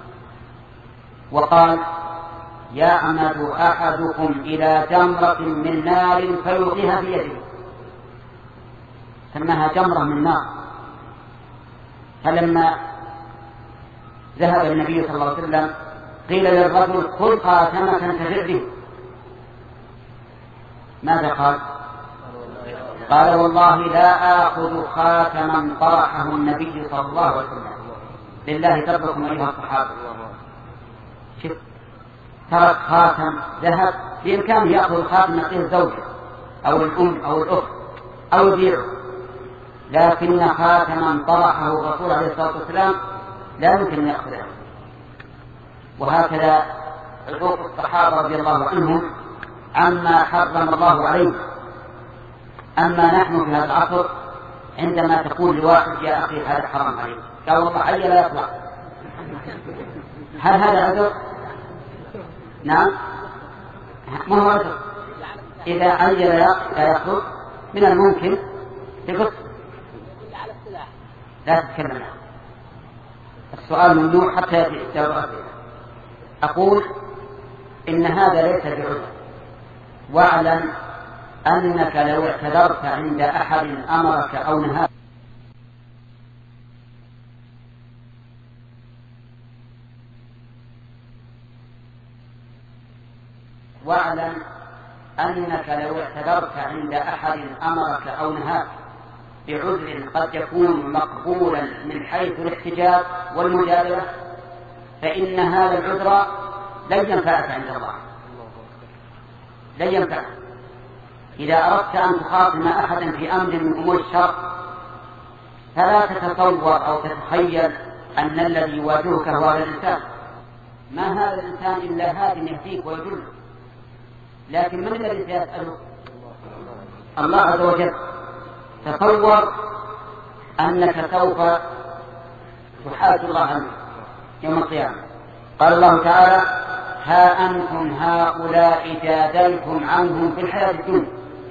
وقال: يعمد أحدكم إلى جمرة من نار فيلقيها في يده، سماها جمرة من نار. فلما ذهب النبي صلى الله عليه وسلم قيل للرجل: خذ خاتمك انتفع به. ماذا قال؟ قال: والله لا آخذ خاتما طرحه النبي صلى الله عليه وسلم. لله ترككم أيها الصحابة، شوف، ترك خاتم ذهب بإمكانه يأخذ الخاتم يعطيه الزوجة أو الأم أو الأخت أو يبيعه، لكن خاتما طرحه الرسول عليه الصلاة والسلام لا يمكن أن يأخذه. وهكذا عقوق الصحابة رضي الله عنهم عما حرم الله عليه. أما نحن في هذا العصر عندما تقول لواحد: يا أخي هذا حرام عليك، قال: والله حي لا يطلع. هل هذا عذر؟ نعم، ما هو عذر. إذا عي لا يخرج من الممكن تقص، لا تتكلم. السؤال ممنوع حتى يأتي الجواب. أقول إن هذا ليس بعذر، واعلم أنك لو اعتذرت عند أحد أمرك أو نهاك واعلم أنك لو اعتذرت عند أحد أمرك أو نهاك بعذر قد يكون مقبولا من حيث الاحتجاج والمجادلة، فإن هذا العذر لن ينفعك عند الله، لن ينفعك. إذا أردت أن تخاصم أحدا في أمر من أمور الشرع فلا تتصور أو تتخيل أن الذي يواجهك هو هذا الإنسان، ما هذا الإنسان إلا هاد يهديك ويدلك، لكن من الذي سيسأله؟ الله عز وجل. تصور أنك سوف تحاسب الله عنه يوم القيامة. قال الله تعالى: ها أنتم هؤلاء جادلتم عنهم في الحياة الدنيا.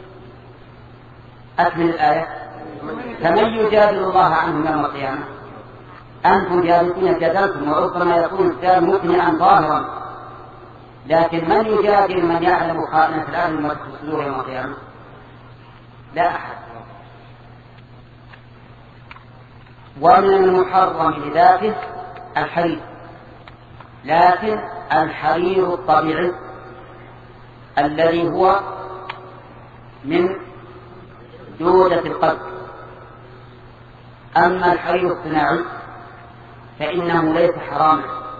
أكمل الآية: فمن يجادل الله عنهم يوم القيامة؟ أنتم جادلتم جادلتم، وربما يكون الكلام مقنعا ظاهرا، لكن من يجادل من يعلم خائنة الأعين وما تخفي الصدور يوم القيامة؟ لا أحد. ومن المحرم لذاته الحرير، لكن الحرير الطبيعي الذي هو من جودة القلب. أما الحرير الصناعي فإنه ليس حراما،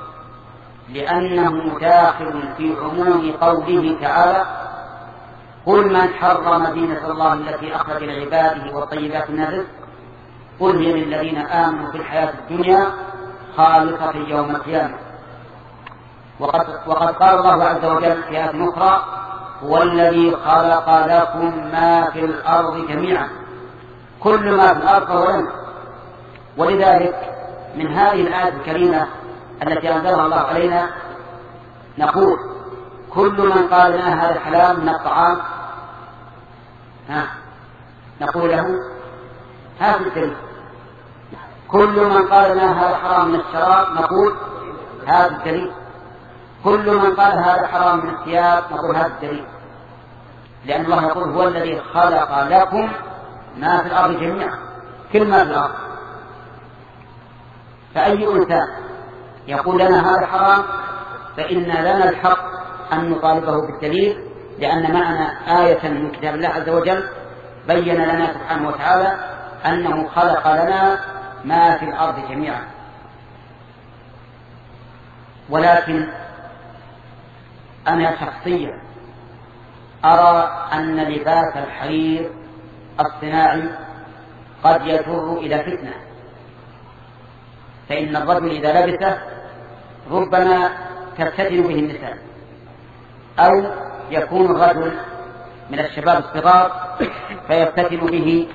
لأنه داخل في عموم قوله تعالى: قل من حرم زينة الله التي أخرج لعباده والطيبات من الرزق قل هي للذين آمنوا في الحياة الدنيا خالصة يوم القيامة. وقد, وقد قال الله عز وجل في آية أخرى: هو الذي خلق لكم ما في الأرض جميعا، كل ما في الأرض فهو لنا. ولذلك من هذه الآية الكريمة التي أنزلها الله علينا نقول: كل من قال لنا هذا الحلال من الطعام ها نقول له هذا الدليل. كل من قال لنا هذا حرام من الشراب نقول هذا الدليل. كل من قال هذا حرام من الثياب نقول هذا الدليل، لأن الله يقول: هو الذي خلق لكم ما في الأرض جميعا، كل ما في الأرض. فأي إنسان يقول لنا هذا حرام فإن لنا الحق أن نطالبه بالدليل، لأن معنا آية من كتاب الله عز وجل بين لنا سبحانه وتعالى أنه خلق لنا ما في الأرض جميعا. ولكن أنا شخصيا أرى أن لباس الحرير الصناعي قد يجر إلى فتنة، فإن الرجل إذا لبسه ربما تفتتن به النساء، أو يكون الرجل من الشباب الصغار فيفتتن به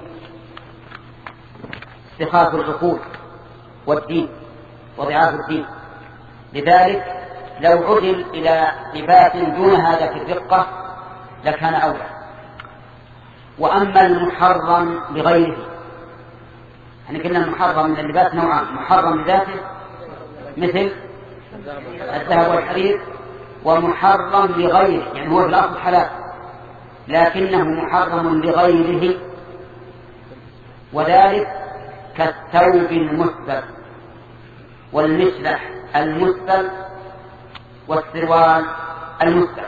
استخاف العقول والدين وضعاف الدين. لذلك لو عدل إلى لباس دون هذا في الدقة لكان أولى. وأما المحرم بغيره، يعني قلنا المحرم من اللباس نوعان: محرم بذاته مثل الذهب والحرير، ومحرم لغيره يعني هو في الأصل حلال لكنه محرم لغيره، وذلك كالثوب المسبل والمسلح المسبل والسروال المسبل.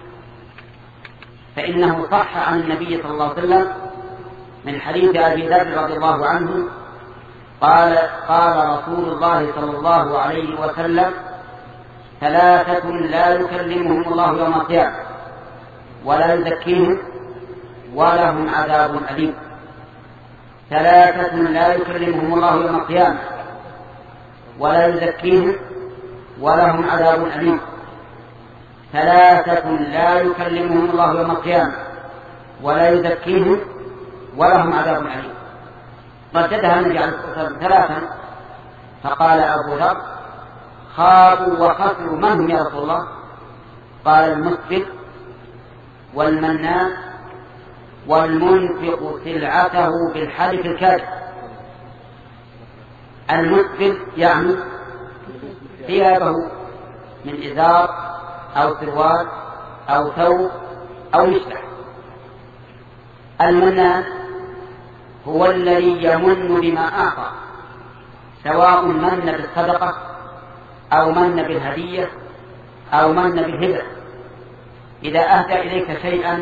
فإنه صح عن النبي صلى الله عليه وسلم من حديث أبي ذر رضي الله عنه قال: قال رسول الله صلى الله عليه وسلم: ثلاثة لا يكلمهم الله يوم القيامة ولا يزكيهم ولهم عذاب أليم. ثلاثة لا يكلمهم الله يوم القيامة ولا يزكيهم ولهم عذاب أليم. ثلاثة لا يكلمهم الله يوم القيامة ولا يزكيهم ولهم عذاب أليم. رددها النبي عليه الصلاة والسلام ثلاثا، فقال أبو ذر: خابوا وخسروا، من هم يا رسول الله؟ قال: المسبل والمنان والمنفق سلعته بالحلف الكاذب. المسبل يعني ثيابه من إزار أو سروال أو ثوب أو مشلح. المنان هو الذي يمن بما أعطى، سواء من بالصدقة أو من بالهدية أو من بالهبة. إذا أهدى إليك شيئا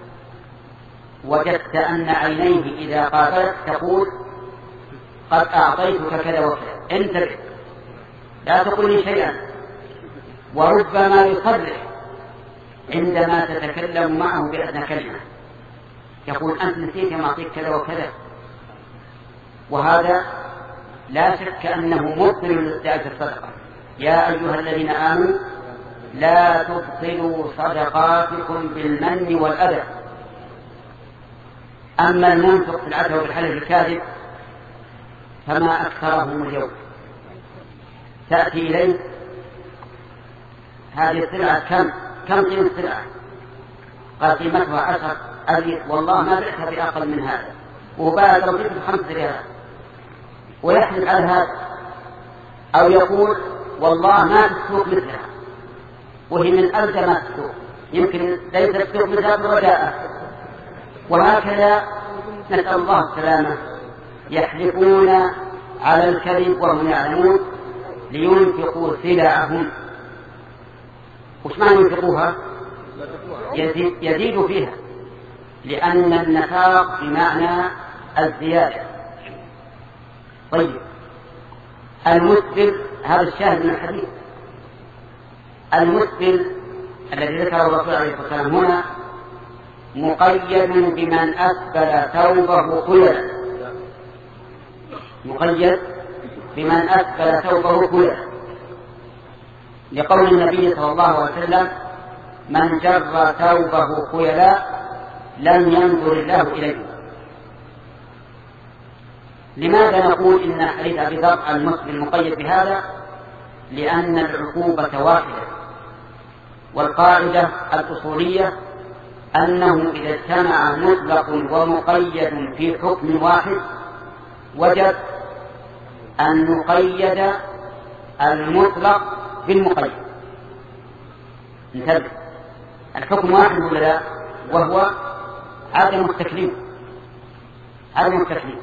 وجدت أن عينيه إذا قابلت تقول قد أعطيتك كذا وكذا، انتبه لا تقول لي شيئا. وربما يصرح عندما تتكلم معه بأدنى كلمة، يقول أنت نسيت ما أعطيك كذا وكذا، وهذا لا شك أنه مبطل للزكاة الصدقة. يا أيها الذين آمنوا لا تبطلوا صدقاتكم بالمن والأذى. أما المنفق في العدل وبالحلف الكاذب فما أكثرهم اليوم. تأتي إليه هذه السلعة كم كم قيمة السلعة؟ قال قيمتها عشر ألف، والله ما بعتها بأقل من هذا، وبعد لو جبت بخمس ريال، ويحلف على هذا. أو يقول والله ما تسوق مثلها، وهي من ألزم ما تسوق، يمكن ليس تسوق مثلها برجاء. وهكذا نسأل الله السلامة. يحلفون على الكذب وهم يعلمون لينفقوا سلعهم. وش معنى ينفقوها؟ يزيد, يزيد فيها، لأن النفاق بمعنى الزيادة. طيب المسبل، هذا الشاهد من الحديث، المسبل الذي ذكره الرسول عليه الصلاة والسلام هنا مقيد بمن أسبل ثوبه خيلا، مقيد بمن أسبل ثوبه خيلا، لقول النبي صلى الله عليه وسلم من جر ثوبه خيلا لم ينظر الله إليه. لماذا نقول إن حديث أبي ذر المسبل مقيد بهذا؟ لأن العقوبة واحدة، والقاعدة الأصولية أنه إذا اجتمع مطلق ومقيد في حكم واحد وجب أن نقيد المطلق بالمقيد. انتبه، الحكم واحد ولا لا؟ وهو عدم التكليف، عدم التكليف.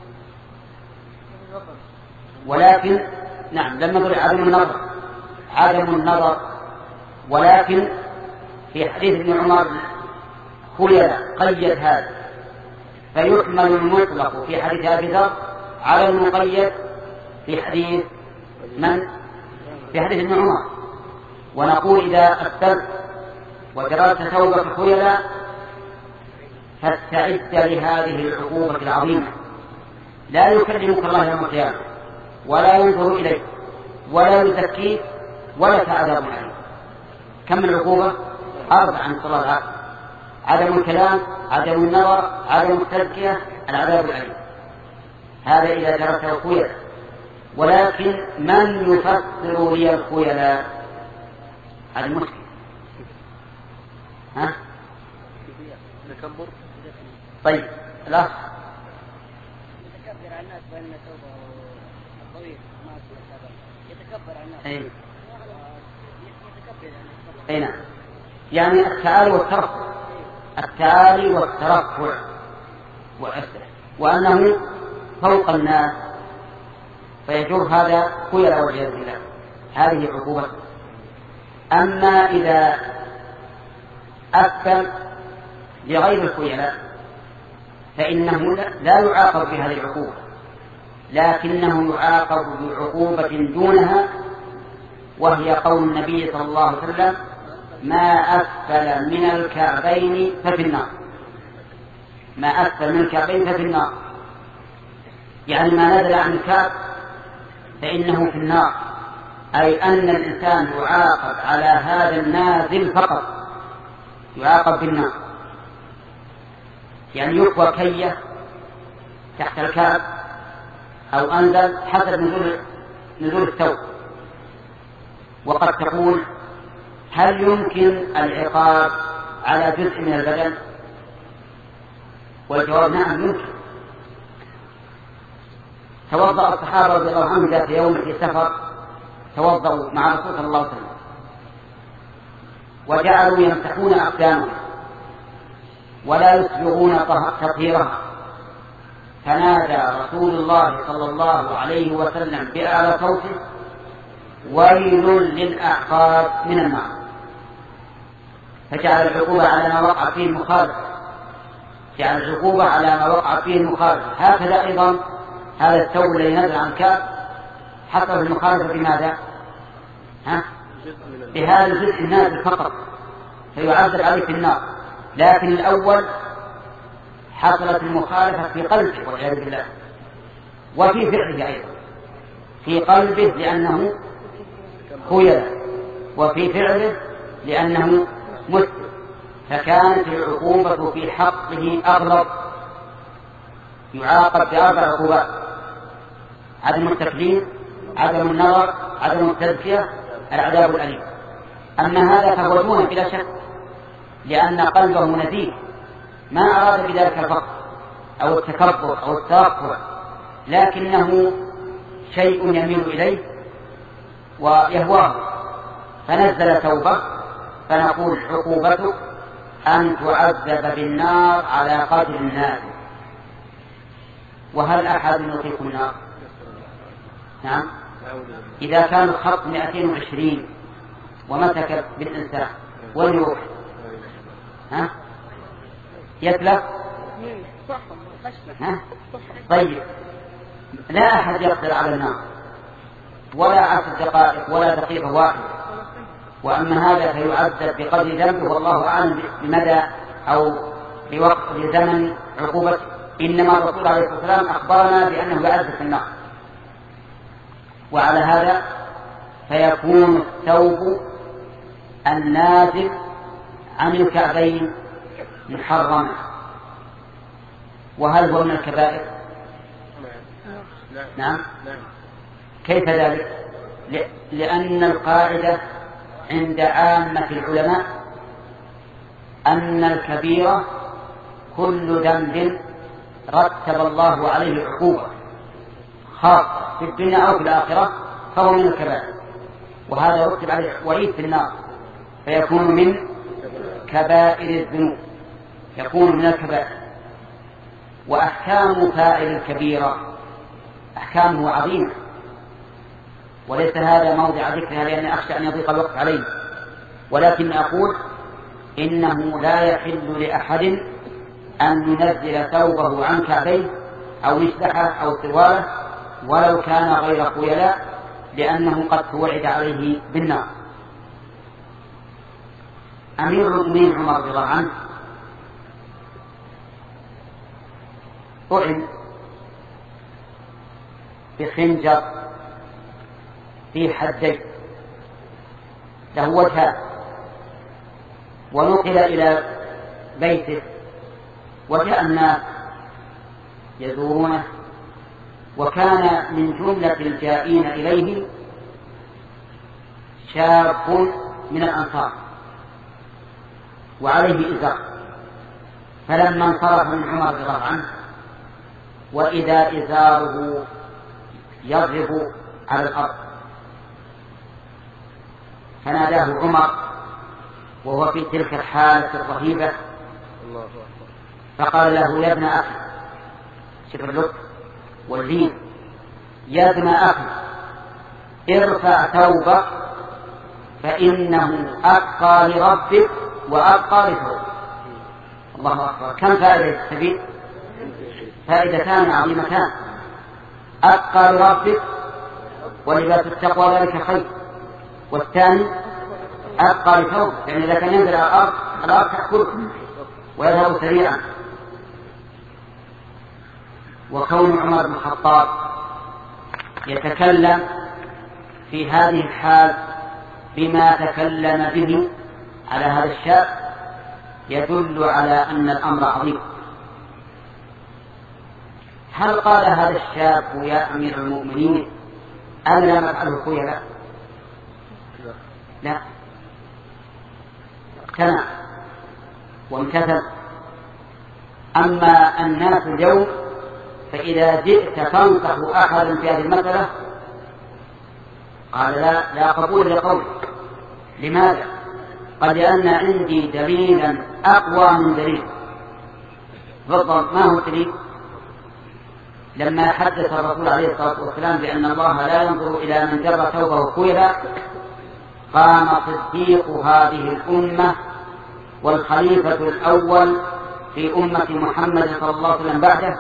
ولكن نعم لما نقول عدم النظر، عدم النظر، ولكن في حديث ابن عمر خيلا قيد هذا، فيحمل المطلق في حديث أبي ذر على المقيد في حديث من؟ في حديث ابن عمر. ونقول إذا أفترت وجررت ثوبك خيلا فاستعد لهذه العقوبة العظيمة. لا يكلمك الله يوم القيامة ولا ينظر إليك ولا يزكيك ولا تعذب عليك. كم من العقوبة؟ أربع عن صلاة العقل: عدم الكلام، عدم النظر، عدم التزكية، العذاب العليم. هذا إذا جرته خيلا. ولكن من يفسر لي الخيلاء؟ هذا المشكل. ها؟ طيب الأخ يتكبر على الناس بأن ثوبه طويل ما يتكبر على الناس. أي. يتكبر أي نعم، يعني التعالي والترفع، التعالي والترفع وأنه فوق الناس فيجر هذا خيلا والعياذ بالله. هذه عقوبة. أما إذا أثبت لغير الخيلاء فإنه لا يعاقب بهذه العقوبة، لكنه يعاقب بعقوبة دونها، وهي قول النبي صلى الله عليه وسلم: ما أسفل من الكعبين ففي النار. ما أسفل من الكعبين ففي النار، يعني ما نزل عن الكعب فإنه في النار، أي أن الإنسان يعاقب على هذا النازل فقط، يعاقب بالنار. يعني يقوى كيه تحت الكعب أو أنزل حسب نزول نزول الثوب. وقد تقول: هل يمكن العقاب على جزء من البدن؟ والجواب: نعم يمكن. توضأ الصحابة رضي الله عنهم ذات يوم في سفر، توضأوا مع رسول صلى الله عليه وسلم وجعلوا يمسحون أقدامهم ولا يسبغون تطهيرها، فنادى رسول الله صلى الله عليه وسلم بأعلى صوته: ويل للأعقاب من النار. فجعل العقوبة على ما وقع فيه المخالف، جعل العقوبة على ما وقع فيه المخالف. هكذا أيضا هذا الثوب الذي نزل عن كعب حصل المخالفة بماذا؟ ها؟ بهذا الجزء النازل فقط فيعذب عليه في النار. لكن الأول حصلت المخالفة في قلبه والعياذ بالله، وفي فعله أيضا، في قلبه لأنه خيل، وفي فعله لأنه مسلم، فكانت العقوبة في حقه أغلظ، يعاقب بأربع عقوبات: عدم التكليف، عدم النظر، عدم التزكية، العذاب الأليم. أما هذا فهو دون بلا شك، لأن قلبه نزيه، ما أراد بذلك الفقر أو التكبر أو الترفع، لكنه شيء يميل إليه ويهواه، فنزل توبة. فنقول عقوبتك أن تعذب بالنار على قدر النار. وهل أحد يطيق النار؟ نعم. إذا كان الخط مئتين وعشرين ومسك بالإنسان والروح، ها يتلف؟ ها؟ طيب، لا أحد يقدر على النار ولا عشر دقائق ولا دقيقة واحدة، وأما هذا فيعذب بقدر ذنبه، والله أعلم بمدى أو بوقت لزمن عقوبته. إنما الرسول عليه الصلاة والسلام أخبرنا بأنه يعذب في النار. وعلى هذا فيكون الثوب النازل عن الكعبين محرما. وهل هو من الكبائر؟ نعم. كيف ذلك؟ لأن القاعدة عند عامة العلماء أن الكبيرة كل ذنب رتب الله عليه عقوبة خاصة في الدنيا أو في الآخرة فهو من الكبائر، وهذا رتب عليه وعيد في النار، فيكون من كبائر الذنوب، يكون من الكبائر. وأحكام فاعل الكبيرة أحكامه عظيمة، وليس هذا موضع ذكرها لأني أخشى أن يضيق الوقت عليه، ولكن أقول إنه لا يحل لأحد أن ينزل ثوبه عن كعبيه أو يشلحه أو سواله ولو كان غير خيلاء، لأنه قد توعد عليه بالنار. أمير المؤمنين عمر رضي الله عنه طعن بخنجر في حدين له وجهان، ونقل إلى بيته وجاء الناس يزورونه، وكان من جملة الجائين إليه شاب من الأنصار وعليه إزار، فلما انصرف من عمر رضي الله عنه وإذا إزاره يضرب على الأرض، فناداه عمر وهو في تلك الحالة الرهيبة فقال له: يا ابن أخي، شوف اللطف واللين، يا ابن أخي ارفع ثوبك فإنه أبقى لربك وأبقى لثوبك. الله أكبر. كم فائدة السبيل؟ فائدتان عظيمتان: أبقى لربك ولباس التقوى ذلك خير، والثاني أبقى لثوبك، يعني إذا كان ينزل على الأرض الأرض تأكله ويذهب سريعا. وكون عمر بن الخطاب يتكلم في هذه الحال بما تكلم به على هذا الشاب يدل على أن الأمر عظيم. هل قال هذا الشاب: يا أمير المؤمنين أنا لا أفعله خيلاء؟ لا، اقتنع وامتثل. أما الناس اليوم فإذا جئت تنصح أحدا في هذه المسألة قال: لا لا قبول لقولك. لماذا؟ قد أن عندي دليلا أقوى من دليل. بالضبط. ما هو الدليل؟ لما حدث الرسول عليه الصلاة والسلام بأن الله لا ينظر إلى من جر ثوبه خيلا، قام صديق هذه الأمة والخليفة الأول في أمة محمد صلى الله عليه وسلم بعده،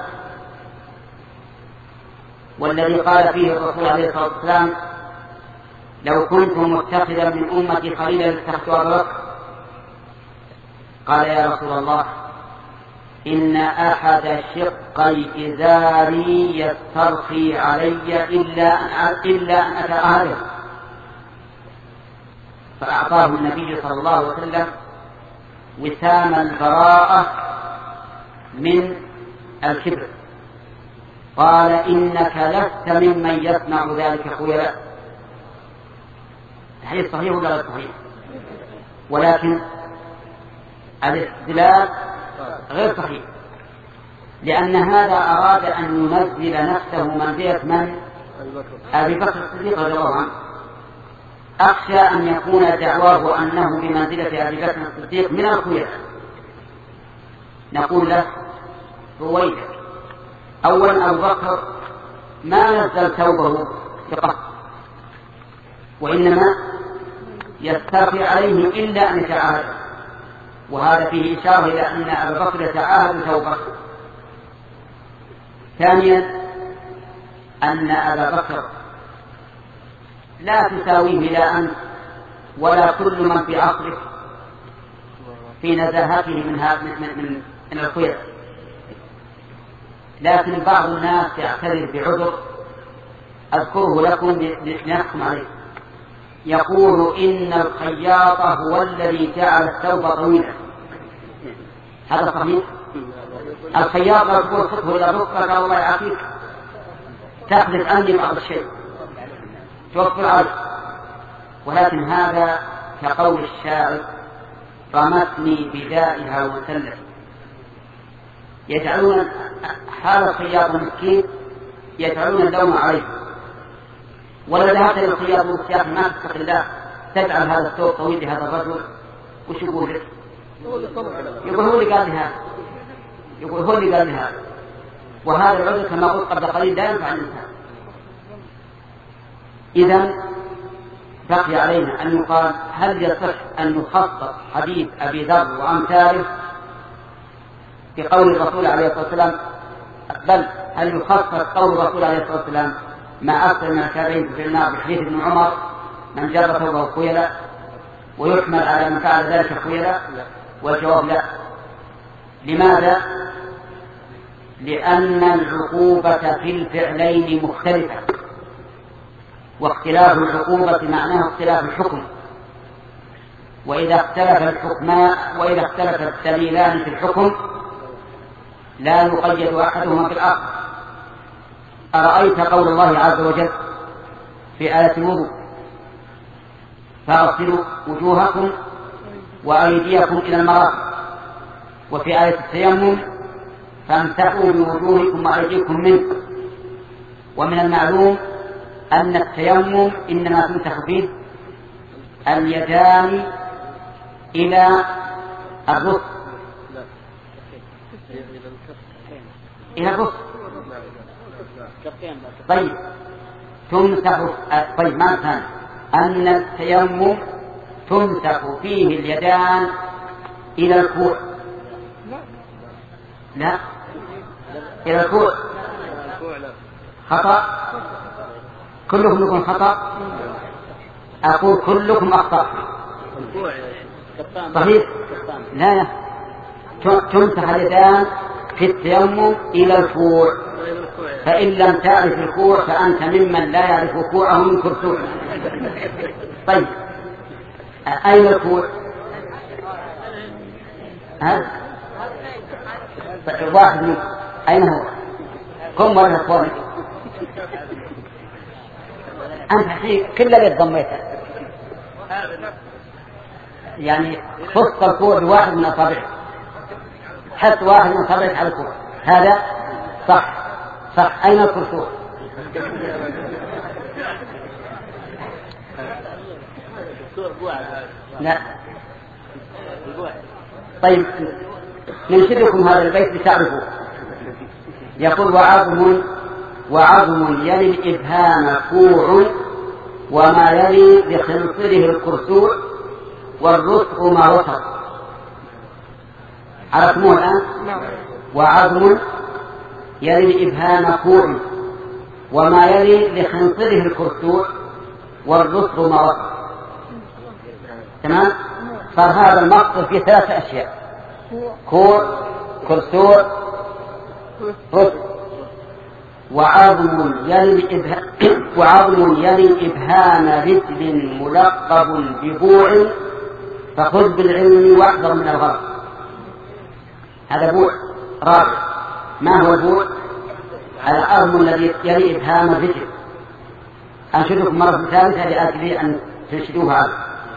والذي قال فيه الرسول عليه الصلاة والسلام: لو كنت متخذا من أمتي خليلا لاتخذت أبا بكر. قال: يا رسول الله، إن أحد شقي إزاري يسترخي علي إلا أن إلا أن أتعاهده. فأعطاه النبي صلى الله عليه وسلم وسام البراءة من الكبر. قال: إنك لست ممن يصنع ذلك خيلاء. الحديث صحيح ولا غير صحيح؟ ولكن الاستدلال غير صحيح، لأن هذا أراد أن ينزل نفسه منزلة من؟ أبي بكر الصديق رضي الله عنه. أخشى أن يكون دعواه أنه بمنزلة أبي بكر الصديق من الخيلاء. نقول له: رويدك، أولا أبو بكر ما نزل ثوبه بقصد، وإنما يسترخي عليه إلا أن يتعاهد، وهذا فيه إشارة إلى أن أبا بكر يتعاهد ثوبه. ثانيا أن أبا بكر لا تساويه لا أنت ولا كل من في عصره في نزاهته من من من, من الخير. لكن بعض الناس يعتذر بعذر أذكره لكم لنحكم عليه. يقول: إن الخياط هو الذي جعل الثوب طويلا. هذا صحيح؟ الخياط يقول: خذه إلى الركبة، قال: الله يعافيك، تأخذ عني بعض الشيء توفر عليك. ولكن هذا كقول الشاعر: رمتني بدائها وسلت. يجعلون حال الخياط المسكين يجعلون اللوم عليه. ولا ذهبت للخياط والسياق ما تتقي الله تجعل هذا الثوب طويل لهذا الرجل، وش يقول لك؟ يقول: هو اللي قال لي هذا، يقول: هو اللي قال لي هذا. وهذا العذر كما قلت قبل قليل لا ينفع الإنسان. إذن بقي علينا أن يقال: هل يصح أن نخصص حديث أبي ذر وأمثاله بقول الرسول عليه الصلاة والسلام، بل هل يخصص قول الرسول عليه الصلاة والسلام ما أكثر من التابعين في النار بحديث ابن عمر: من جر ثوبه خيلا، ويحمل على من فعل ذلك خيلا؟ والجواب لا. لماذا؟ لأن العقوبة في الفعلين مختلفة، واختلاف العقوبة معناه اختلاف الحكم. وإذا اختلف الحكمان وإذا اختلف الدليلان في الحكم لا يقيد أحدهما في الآخر. أرأيت قول الله عز وجل في آية الوضوء: فاغسلوا وجوهكم وأيديكم إلى المرافق، وفي آية التيمم: فامسحوا بوجوهكم وأيديكم منه. ومن المعلوم أن التيمم إنما تمسح فيه اليدان إلى الركب، إلى الركب. طيب تمسح. طيب ما كان أن التيمم تمسح فيه اليدان إلى الكوع؟ لا، إلى الكوع. خطأ. كلكم يكون خطأ. أقول كلكم أخطأ. صحيح؟ لا لا، تمسح اليدان في التيمم إلى الكوع، فإن لم تعرف الكوع فأنت ممن لا يعرف كوعه من كرسوع. طيب أين الكوع؟ ها؟ واحد منكم أين هو؟ قم ولا أخوانك؟ أنت حين كل اللي ضميته يعني خص الكوع بواحد من أصابعك، حط واحد من أصابعك على الكوع، هذا صح. صح. أين الكرسوع؟ لا. طيب ننشدكم هذا البيت لتعرفوا. يقول: وعظم وعظم يلي الإبهام كوع، وما يلي بخنصره الكرسوع، والرسغ ما وسط. عرفتموه الآن؟ وعظم يلي الإبهام كوع وما يلي لخنصره الكرسوع والرسل ما وصل. تمام؟ صار هذا المقصد في ثلاثة أشياء: كوع، كرسوع، رسل. وعظم يلي إبهام وعظم يلي إبهام رجل ملقب ببوع فخذ بالعلم واحذر من الغرب. هذا بوع رابع. ما هو البوع؟ العظم الذي يلي إبهام الرجل. أنشدكم مرة ثالثة لأجل أن تنشدوها عنه.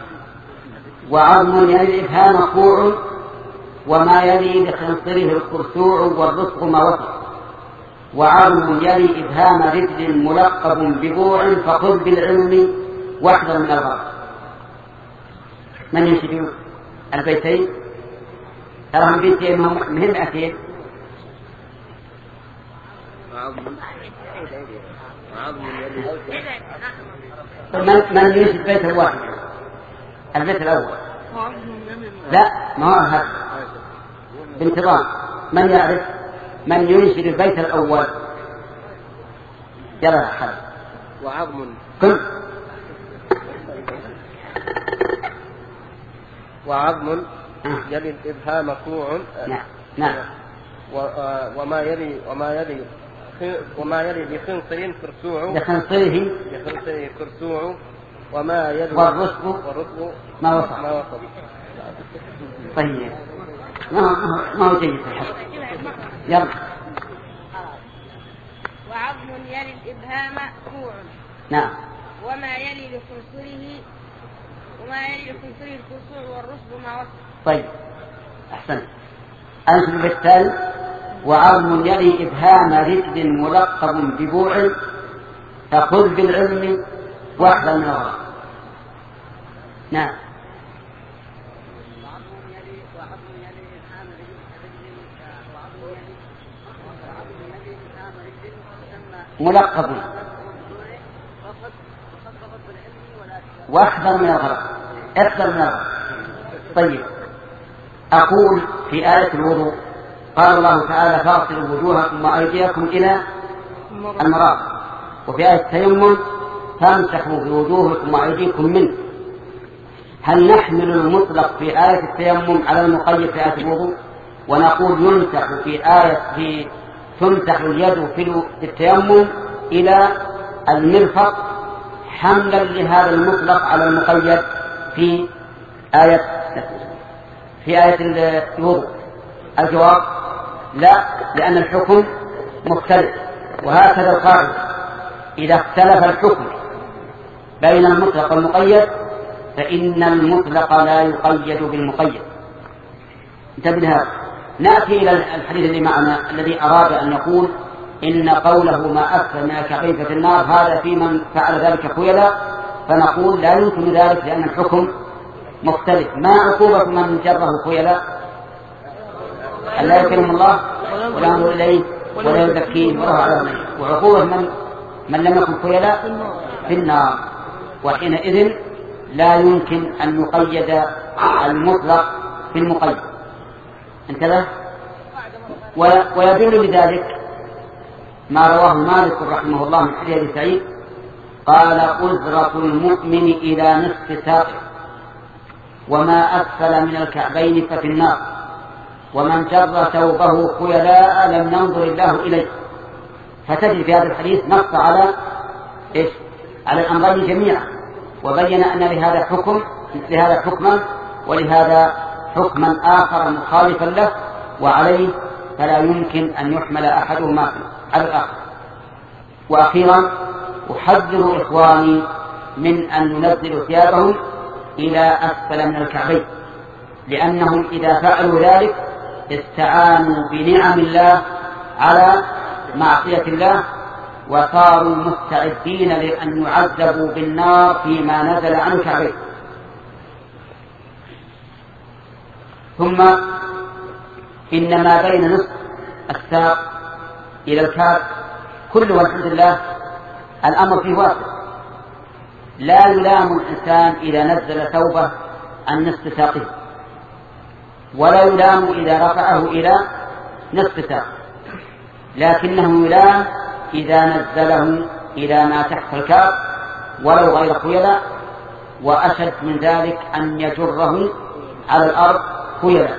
وعظم يلي الإبهام كوع وما يلي لخنصره الكرسوع والرسق ما وصل. وعظم يلي إبهام رجل ملقب ببوع فخذ بالعلم واحذر من الغرب. من ينشد البيتين؟ تراهم بيتين مهم أكيد. من من ينشد البيت الواحد؟ البيت الأول. لا، ما هو هذا بانتظام. من يعرف من ينشد البيت الأول؟ يلا حل. وعظم كل وعظم يلي الإبهام كوع. نعم نعم. وما يلي وما يلي وما يلي لخنصر كرسوع لخنصره لخنصره كرسوع وما يلي والرسل والرسل ما وصل. ما وصل. طيب ما هو ما هو جيد الحق. يلا. وعظم يلي الإبهام كوع. نعم. وما يلي لخنصره وما يلي لخنصره الكرسوع والرسل ما وصل. طيب أحسن. أنت بالتالي وعظم يلي إبهام رجل ملقب ببوع فخذ بالعلم واحذر من الغرب. نعم. ملقب واحذر من الغرب. احذر من الغرب. طيب أقول في آية الوضوء قال الله تعالى فاغسلوا وجوهكم وأيديكم إلى المرافق. وفي آية التيمم فامسحوا بوجوهكم وأيديكم منه. هل نحمل المطلق في آية التيمم على المقيد في آية الوضوء ونقول يمسح في آية في تمسح اليد في التيمم إلى المرفق حملا لهذا المطلق على المقيد في آية في آية الوضوء؟ الجواب لا، لأن الحكم مختلف. وهكذا القاعدة إذا اختلف الحكم بين المطلق والمقيد فإن المطلق لا يقيد بالمقيد. انتبه لهذا. نأتي إلى الحديث اللي معنا الذي أراد أن يقول إن قوله ما أكثر من الكعبين في النار هذا في من فعل ذلك خيلا، فنقول لا يمكن ذلك لأن الحكم مختلف. ما عقوبة من جره خيلا؟ أن لا يكرم الله ولا ينظر إليه ولا يزكيه ولا على منه. وعقوبة من من لم يكن خيلا في النار. وحينئذ لا يمكن أن يقيد المطلق في المقيد. انتبه. ويدل لذلك ما رواه مالك رحمه الله من حديث أبي سعيد قال أزرة المؤمن إلى نصف ساقه وما أسفل من الكعبين ففي النار ومن جر ثوبه خيلاء لم ينظر الله إليه. فتجد في هذا الحديث نص على إيش؟ على الأمرين جميعا، وبين أن لهذا حكم لهذا حكما ولهذا حكما آخر مخالفا له، وعليه فلا يمكن أن يحمل أحدهما على الآخر. وأخيرا أحذر إخواني من أن ينزلوا ثيابهم إلى أسفل من الكعبين، لأنهم إذا فعلوا ذلك استعانوا بنعم الله على معصية الله وصاروا مستعدين لأن يعذبوا بالنار فيما نزل عن الكعبين. ثم إن ما بين نصف الساق إلى الكعب كله والحمد لله الأمر فيه واسع، لا يلام الإنسان إذا نزل ثوبه عن نصف ساقه، ولا يلام إذا رفعه إلى نصف ساق، لكنه يلام إذا نزله إلى ما تحت الكعب ولو غير خيلاء، وأشد من ذلك أن يجره على الأرض خيلاء.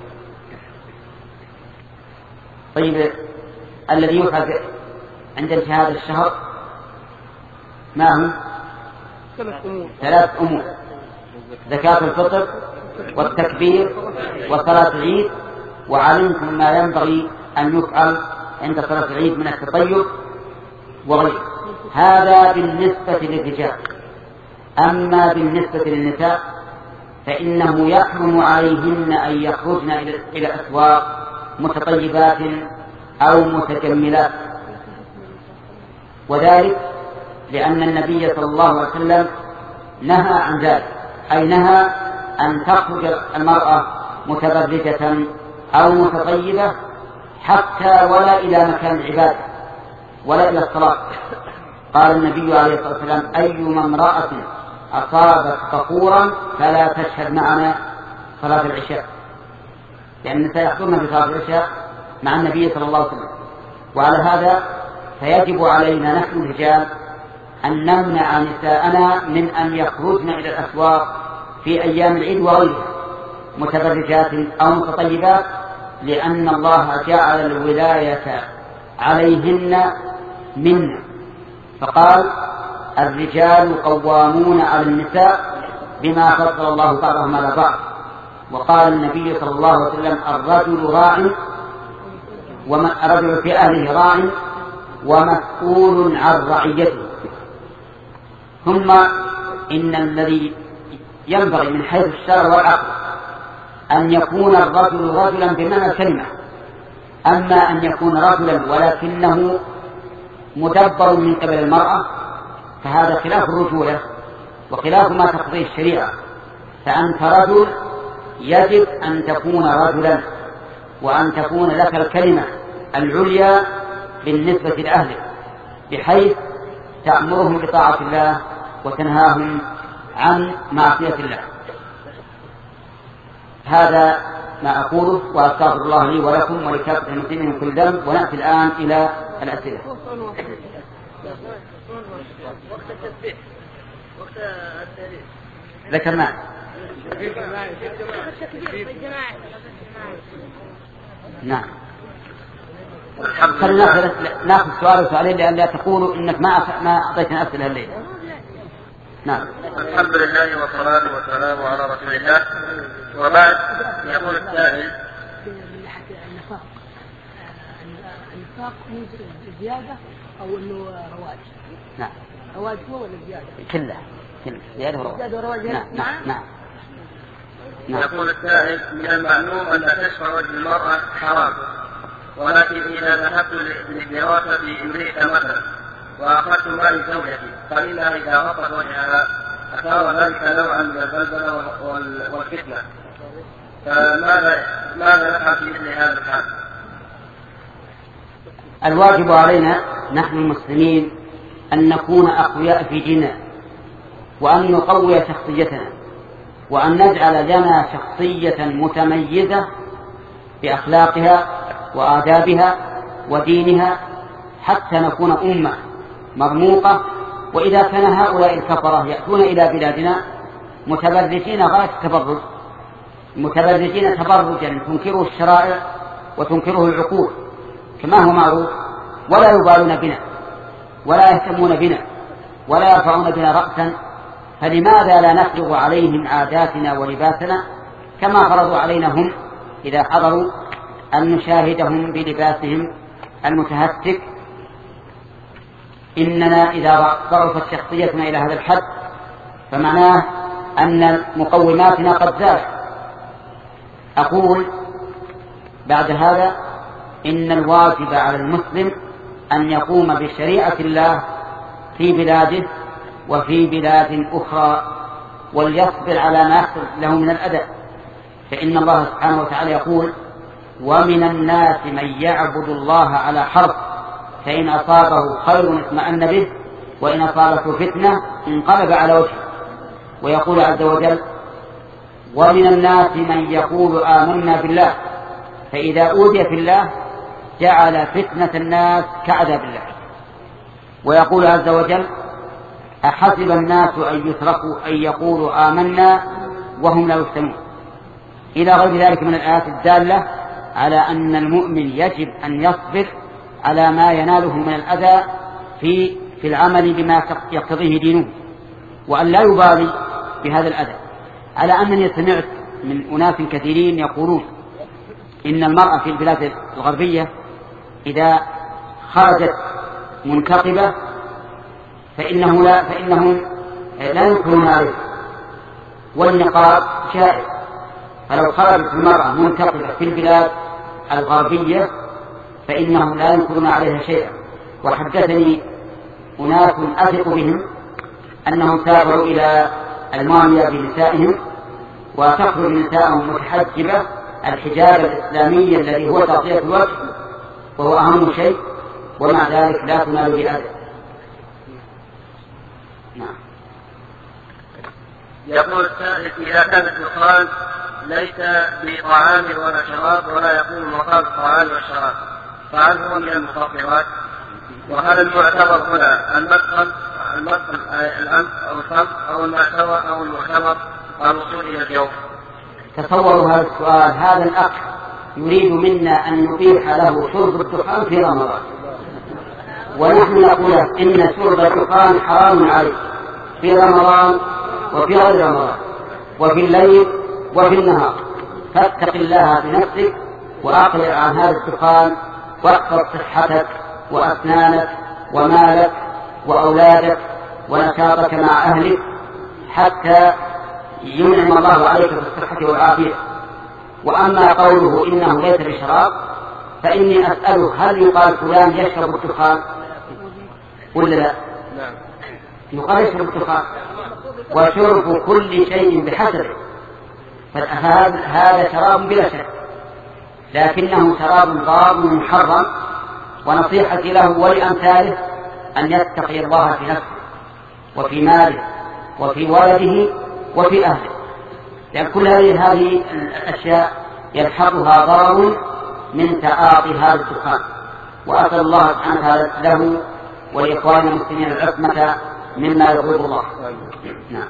طيب، الذي يفعل عند انتهاء الشهر ما هو؟ ثلاث أمور: زكاة الفطر، والتكبير، وصلاة العيد. وعلمتم ما ينبغي أن يفعل عند صلاة العيد من التطيب وغيره. هذا بالنسبة للرجال. أما بالنسبة للنساء فإنه يحرم عليهن أن يخرجن إلى الأسواق متطيبات أو متجملات، وذلك لأن النبي صلى الله عليه وسلم نهى عن ذلك، أي نهى أن تخرج المرأة متبرجة أو متطيبة حتى ولا إلى مكان العبادة ولا إلى الصلاة. قال النبي عليه الصلاة والسلام: أيما امرأة أصابت طهورا فلا تشهد معنا صلاة العشاء، لأن النساء يحضرن في صلاة العشاء مع النبي صلى الله عليه وسلم. وعلى هذا فيجب علينا نحن الرجال أن نمنع نساءنا من أن يخرجن إلى الأسواق في أيام العيد وغيرها متبرجات أو متطيبات، لأن الله جعل الولاية عليهن منا، فقال: الرجال قوامون على النساء بما فضل الله بعضهم على بعض. وقال النبي صلى الله عليه وسلم: الرجل راع، الرجل في أهله راع ومسؤول عن رعيته. ثم إن الذي ينبغي من حيث الشرع والعقل أن يكون الرجل رجلا بمعنى الكلمة. أما أن يكون رجلا ولكنه مدبر من قبل المرأة فهذا خلاف الرجولة وخلاف ما تقضيه الشريعة. فأنت رجل يجب أن تكون رجلا، وأن تكون لك الكلمة العليا بالنسبة لأهلك، بحيث تأمرهم بطاعة الله وتنهاهم عن معصية الله. هذا ما أقوله، وأستغفر الله لي ولكم ولكافة المسلمين من كل ذنب. ونأتي الآن إلى الأسئلة. وقت التسبيح، وقت التهليل ذكرناه. نعم. خلينا ناخذ ناخذ سؤال وسؤالين لأن لا تقولوا إنك ما ما أعطيتنا أسئلة الليلة. نعم. الحمد لله والصلاة والسلام على رسول الله، وبعد يقول السائل: من ناحية النفاق، النفاق هو زيادة أو إنه رواج؟ نعم. رواج هو ولا زيادة؟ كله كله زيادة ورواج. زيادة ورواج. نعم نعم نعم. نعم. يقول السائل: من المعلوم أن كشف وجه المرأة حرام، ولكن إذا ذهبت للدراسة في أمريكا مثلا وأخذت معي زوجتي فإنها إذا غطت وجهها أثار ذلك نوعا من البلبلة والفتنة، فماذا ماذا نفعل في مثل هذا الحال؟ الواجب علينا نحن المسلمين أن نكون أقوياء في ديننا، وأن نقوي شخصيتنا، وأن نجعل لنا شخصية متميزة بأخلاقها وآدابها ودينها، حتى نكون أمة مرموقة. وإذا كان هؤلاء الكفرة يأتون إلى بلادنا متبرجين غاية التبرج، متبرجين تبرجا تنكره الشرائع وتنكره العقول كما هو معروف، ولا يبالون بنا ولا يهتمون بنا ولا يرفعون بنا رأسا، فلماذا لا نفرض عليهم عاداتنا ولباسنا كما فرضوا علينا هم إذا حضروا أن نشاهدهم بلباسهم المتهتك؟ إننا إذا ضعفت شخصيتنا إلى هذا الحد فمعناه أن مقوماتنا قد زالت. أقول بعد هذا إن الواجب على المسلم أن يقوم بشريعة الله في بلاده وفي بلاد أخرى، وليصبر على ما يحصل له من الأذى، فإن الله سبحانه وتعالى يقول: ومن الناس من يعبد الله على حرف فإن أصابه خير اطمأن به وإن أصابته فتنة انقلب على وجهه. ويقول عز وجل: ومن الناس من يقول آمنا بالله فإذا أوذي في الله جعل فتنة الناس كعذاب الله. ويقول عز وجل أحسب الناس أن يتركوا أن يقولوا آمنا وهم لا يفتنون، إلى غير ذلك من الآيات الدالة على أن المؤمن يجب أن يصبر على ما يناله من الأذى في في العمل بما يقتضيه دينه، وأن لا يبالي بهذا الأذى. على أنني سمعت من أناس كثيرين يقولون إن المرأة في البلاد الغربية إذا خرجت منتقبة فإنه لا فإنهم لا ينكرون عليه، والنقاب شائع، فلو خرجت المرأة منتقبة في البلاد الغربية فإنهم لا ينكرون عليها شيئا. وحدثني أناس أثق بهم أنهم سافروا إلى ألمانيا بنسائهم وتخرج نسائهم متحجبة الحجاب الإسلامي الذي هو تغطية الوجه وهو أهم شيء، ومع ذلك لا تنال بأذى. نعم. يقول السائل إذا كان الدخان ليس بطعام ولا شراب ولا يقوم مقام الطعام والشراب فهل هو من المفطرات؟ وهل المعتبر هنا المدخل المدخل الأنف أو الفم أو المعتبر أو المعتبر الوصول إلى الجوف؟ تصوروا هذا السؤال، هذا الأخ يريد منا أن نبيح له شرب الدخان في رمضان، ونحن نقول إن شرب الدخان حرام عليك في رمضان وفي غير رمضان وفي الليل وفي النهار، فاتق الله بنفسك وأقلع عن هذا الدخان واحفظ صحتك وأسنانك ومالك وأولادك ونشاطك مع أهلك حتى ينعم الله عليك بالصحة والعافية. وأما قوله إنه ليس بشراب فإني أسأله هل يقال فلان يشرب الدخان ولا لا؟ يقال يشرب الدخان، وشرب كل شيء بحسبه، فهذا شراب بلا شك، لكنه شراب ضار محرم. ونصيحتي له ولأمثاله أن يتقي الله في نفسه وفي ماله وفي ولده وفي أهله، لأن كل هذه الأشياء يلحقها ضرر من تعاطي هذا الدخان. وأسأل الله سبحانه له ولإخوان المسلمين العصمة مما يغضب الله. نعم.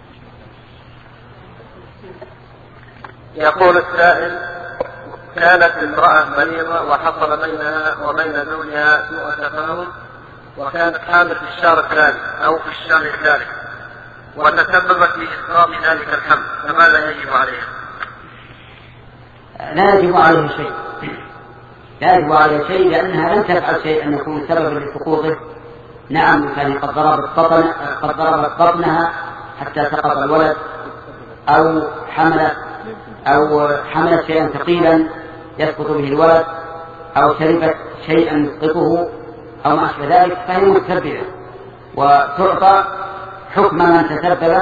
يقول السائل كانت امرأة مريضة وحصل بينها وبين زوجها سوء تفاهم، وكانت حامل في الشهر الثالث أو في الشهر الثالث وتسببت في إسقاط ذلك الحمل، فماذا يجب عليها؟ لا يجب عليه شيء، لا يجب عليه شيء، لأنها لم تفعل شيء أن يكون سببا لسقوطه. نعم كان قد ضربت بطن قد ضربت بطنها حتى سقط الولد، أو حملت أو حملت شيئا ثقيلا يسقط به الولد، أو شربت شيئا يسقطه أو ما أشبه ذلك، فهي متسببة وتعطى حكم من تسبب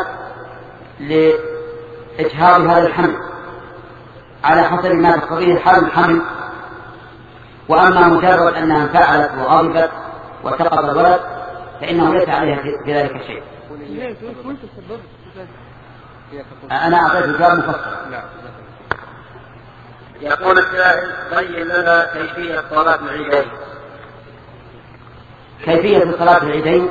لإجهاض هذا الحمل على حسب ما تقتضيه حال الحمل. وأما مجرد أنها انفعلت وغضبت وسقط الولد فإنه ليس عليها في ذلك شيء. أنا أعطيت جواب مفصل. يقول السائل بين لنا كيفية صلاة العيدين. كيفية صلاة العيدين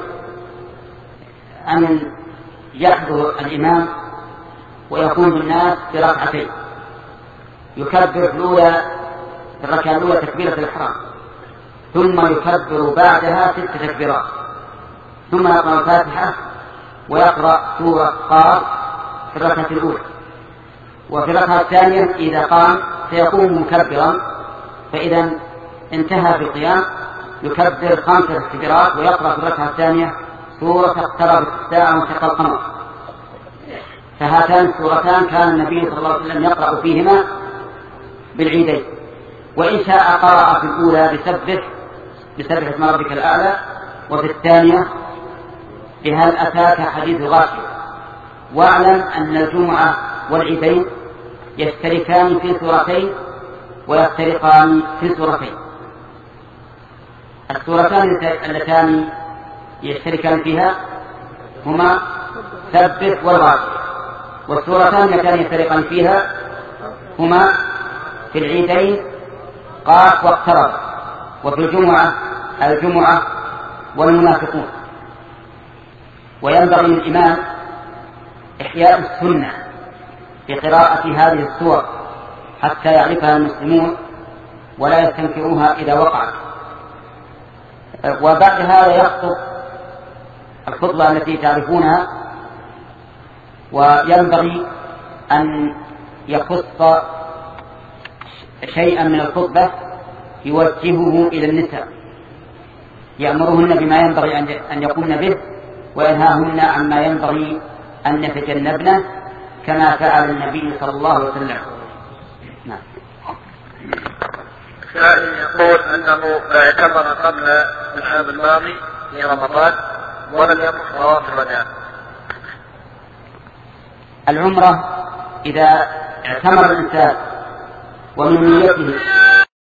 أن يحضر الإمام ويكون بالناس في ركعتين، يكبر الأولى في الركعة الأولى تكبيرة الإحرام، ثم يكبر بعدها ست تكبيرات، ثم يقرأ الفاتحة ويقرأ سورة قاف في الركعة الأولى. وفي الركعة الثانية إذا قام سيقوم مكبرا، فإذا انتهى في القيام يكبر خمسة تكبيرات ويقرأ في الركعة الثانية سورة اقتربت الساعة وانشق القمر. فهاتان السورتان كان النبي صلى الله عليه وسلم يقرأ فيهما بالعيدين. وإن شاء قرأ في الأولى بسبح بسبح اسم ربك الأعلى، وفي الثانية بهل أتاك حديث غاشية. واعلم أن الجمعة والعيدين يشتركان في سورتين ويفترقان في سورتين. السورتان اللتان يشتركان فيها هما سبح والغاشية، والسورتان اللتان يفترقان فيها هما في العيدين قاف واقترب، وفي الجمعة الجمعة والمنافقون. وينبغي للإمام إحياء السنة بقراءة هذه السور حتى يعرفها المسلمون ولا يستنكروها إذا وقعت. وبعد هذا يخطب الخطبة التي تعرفونها، وينبغي أن يخص شيئا من الخطبة يوجهه إلى النساء، يأمرهن بما ينبغي أن يقومن به وينهاهن عما ينبغي أن يتجنبنه كما فعل النبي صلى الله عليه وسلم. نعم. سائل يقول أنه اعتمر قبل العام الماضي في رمضان ولم يطف طواف الوداع. العمرة إذا اعتمر الإنسان ومن نيته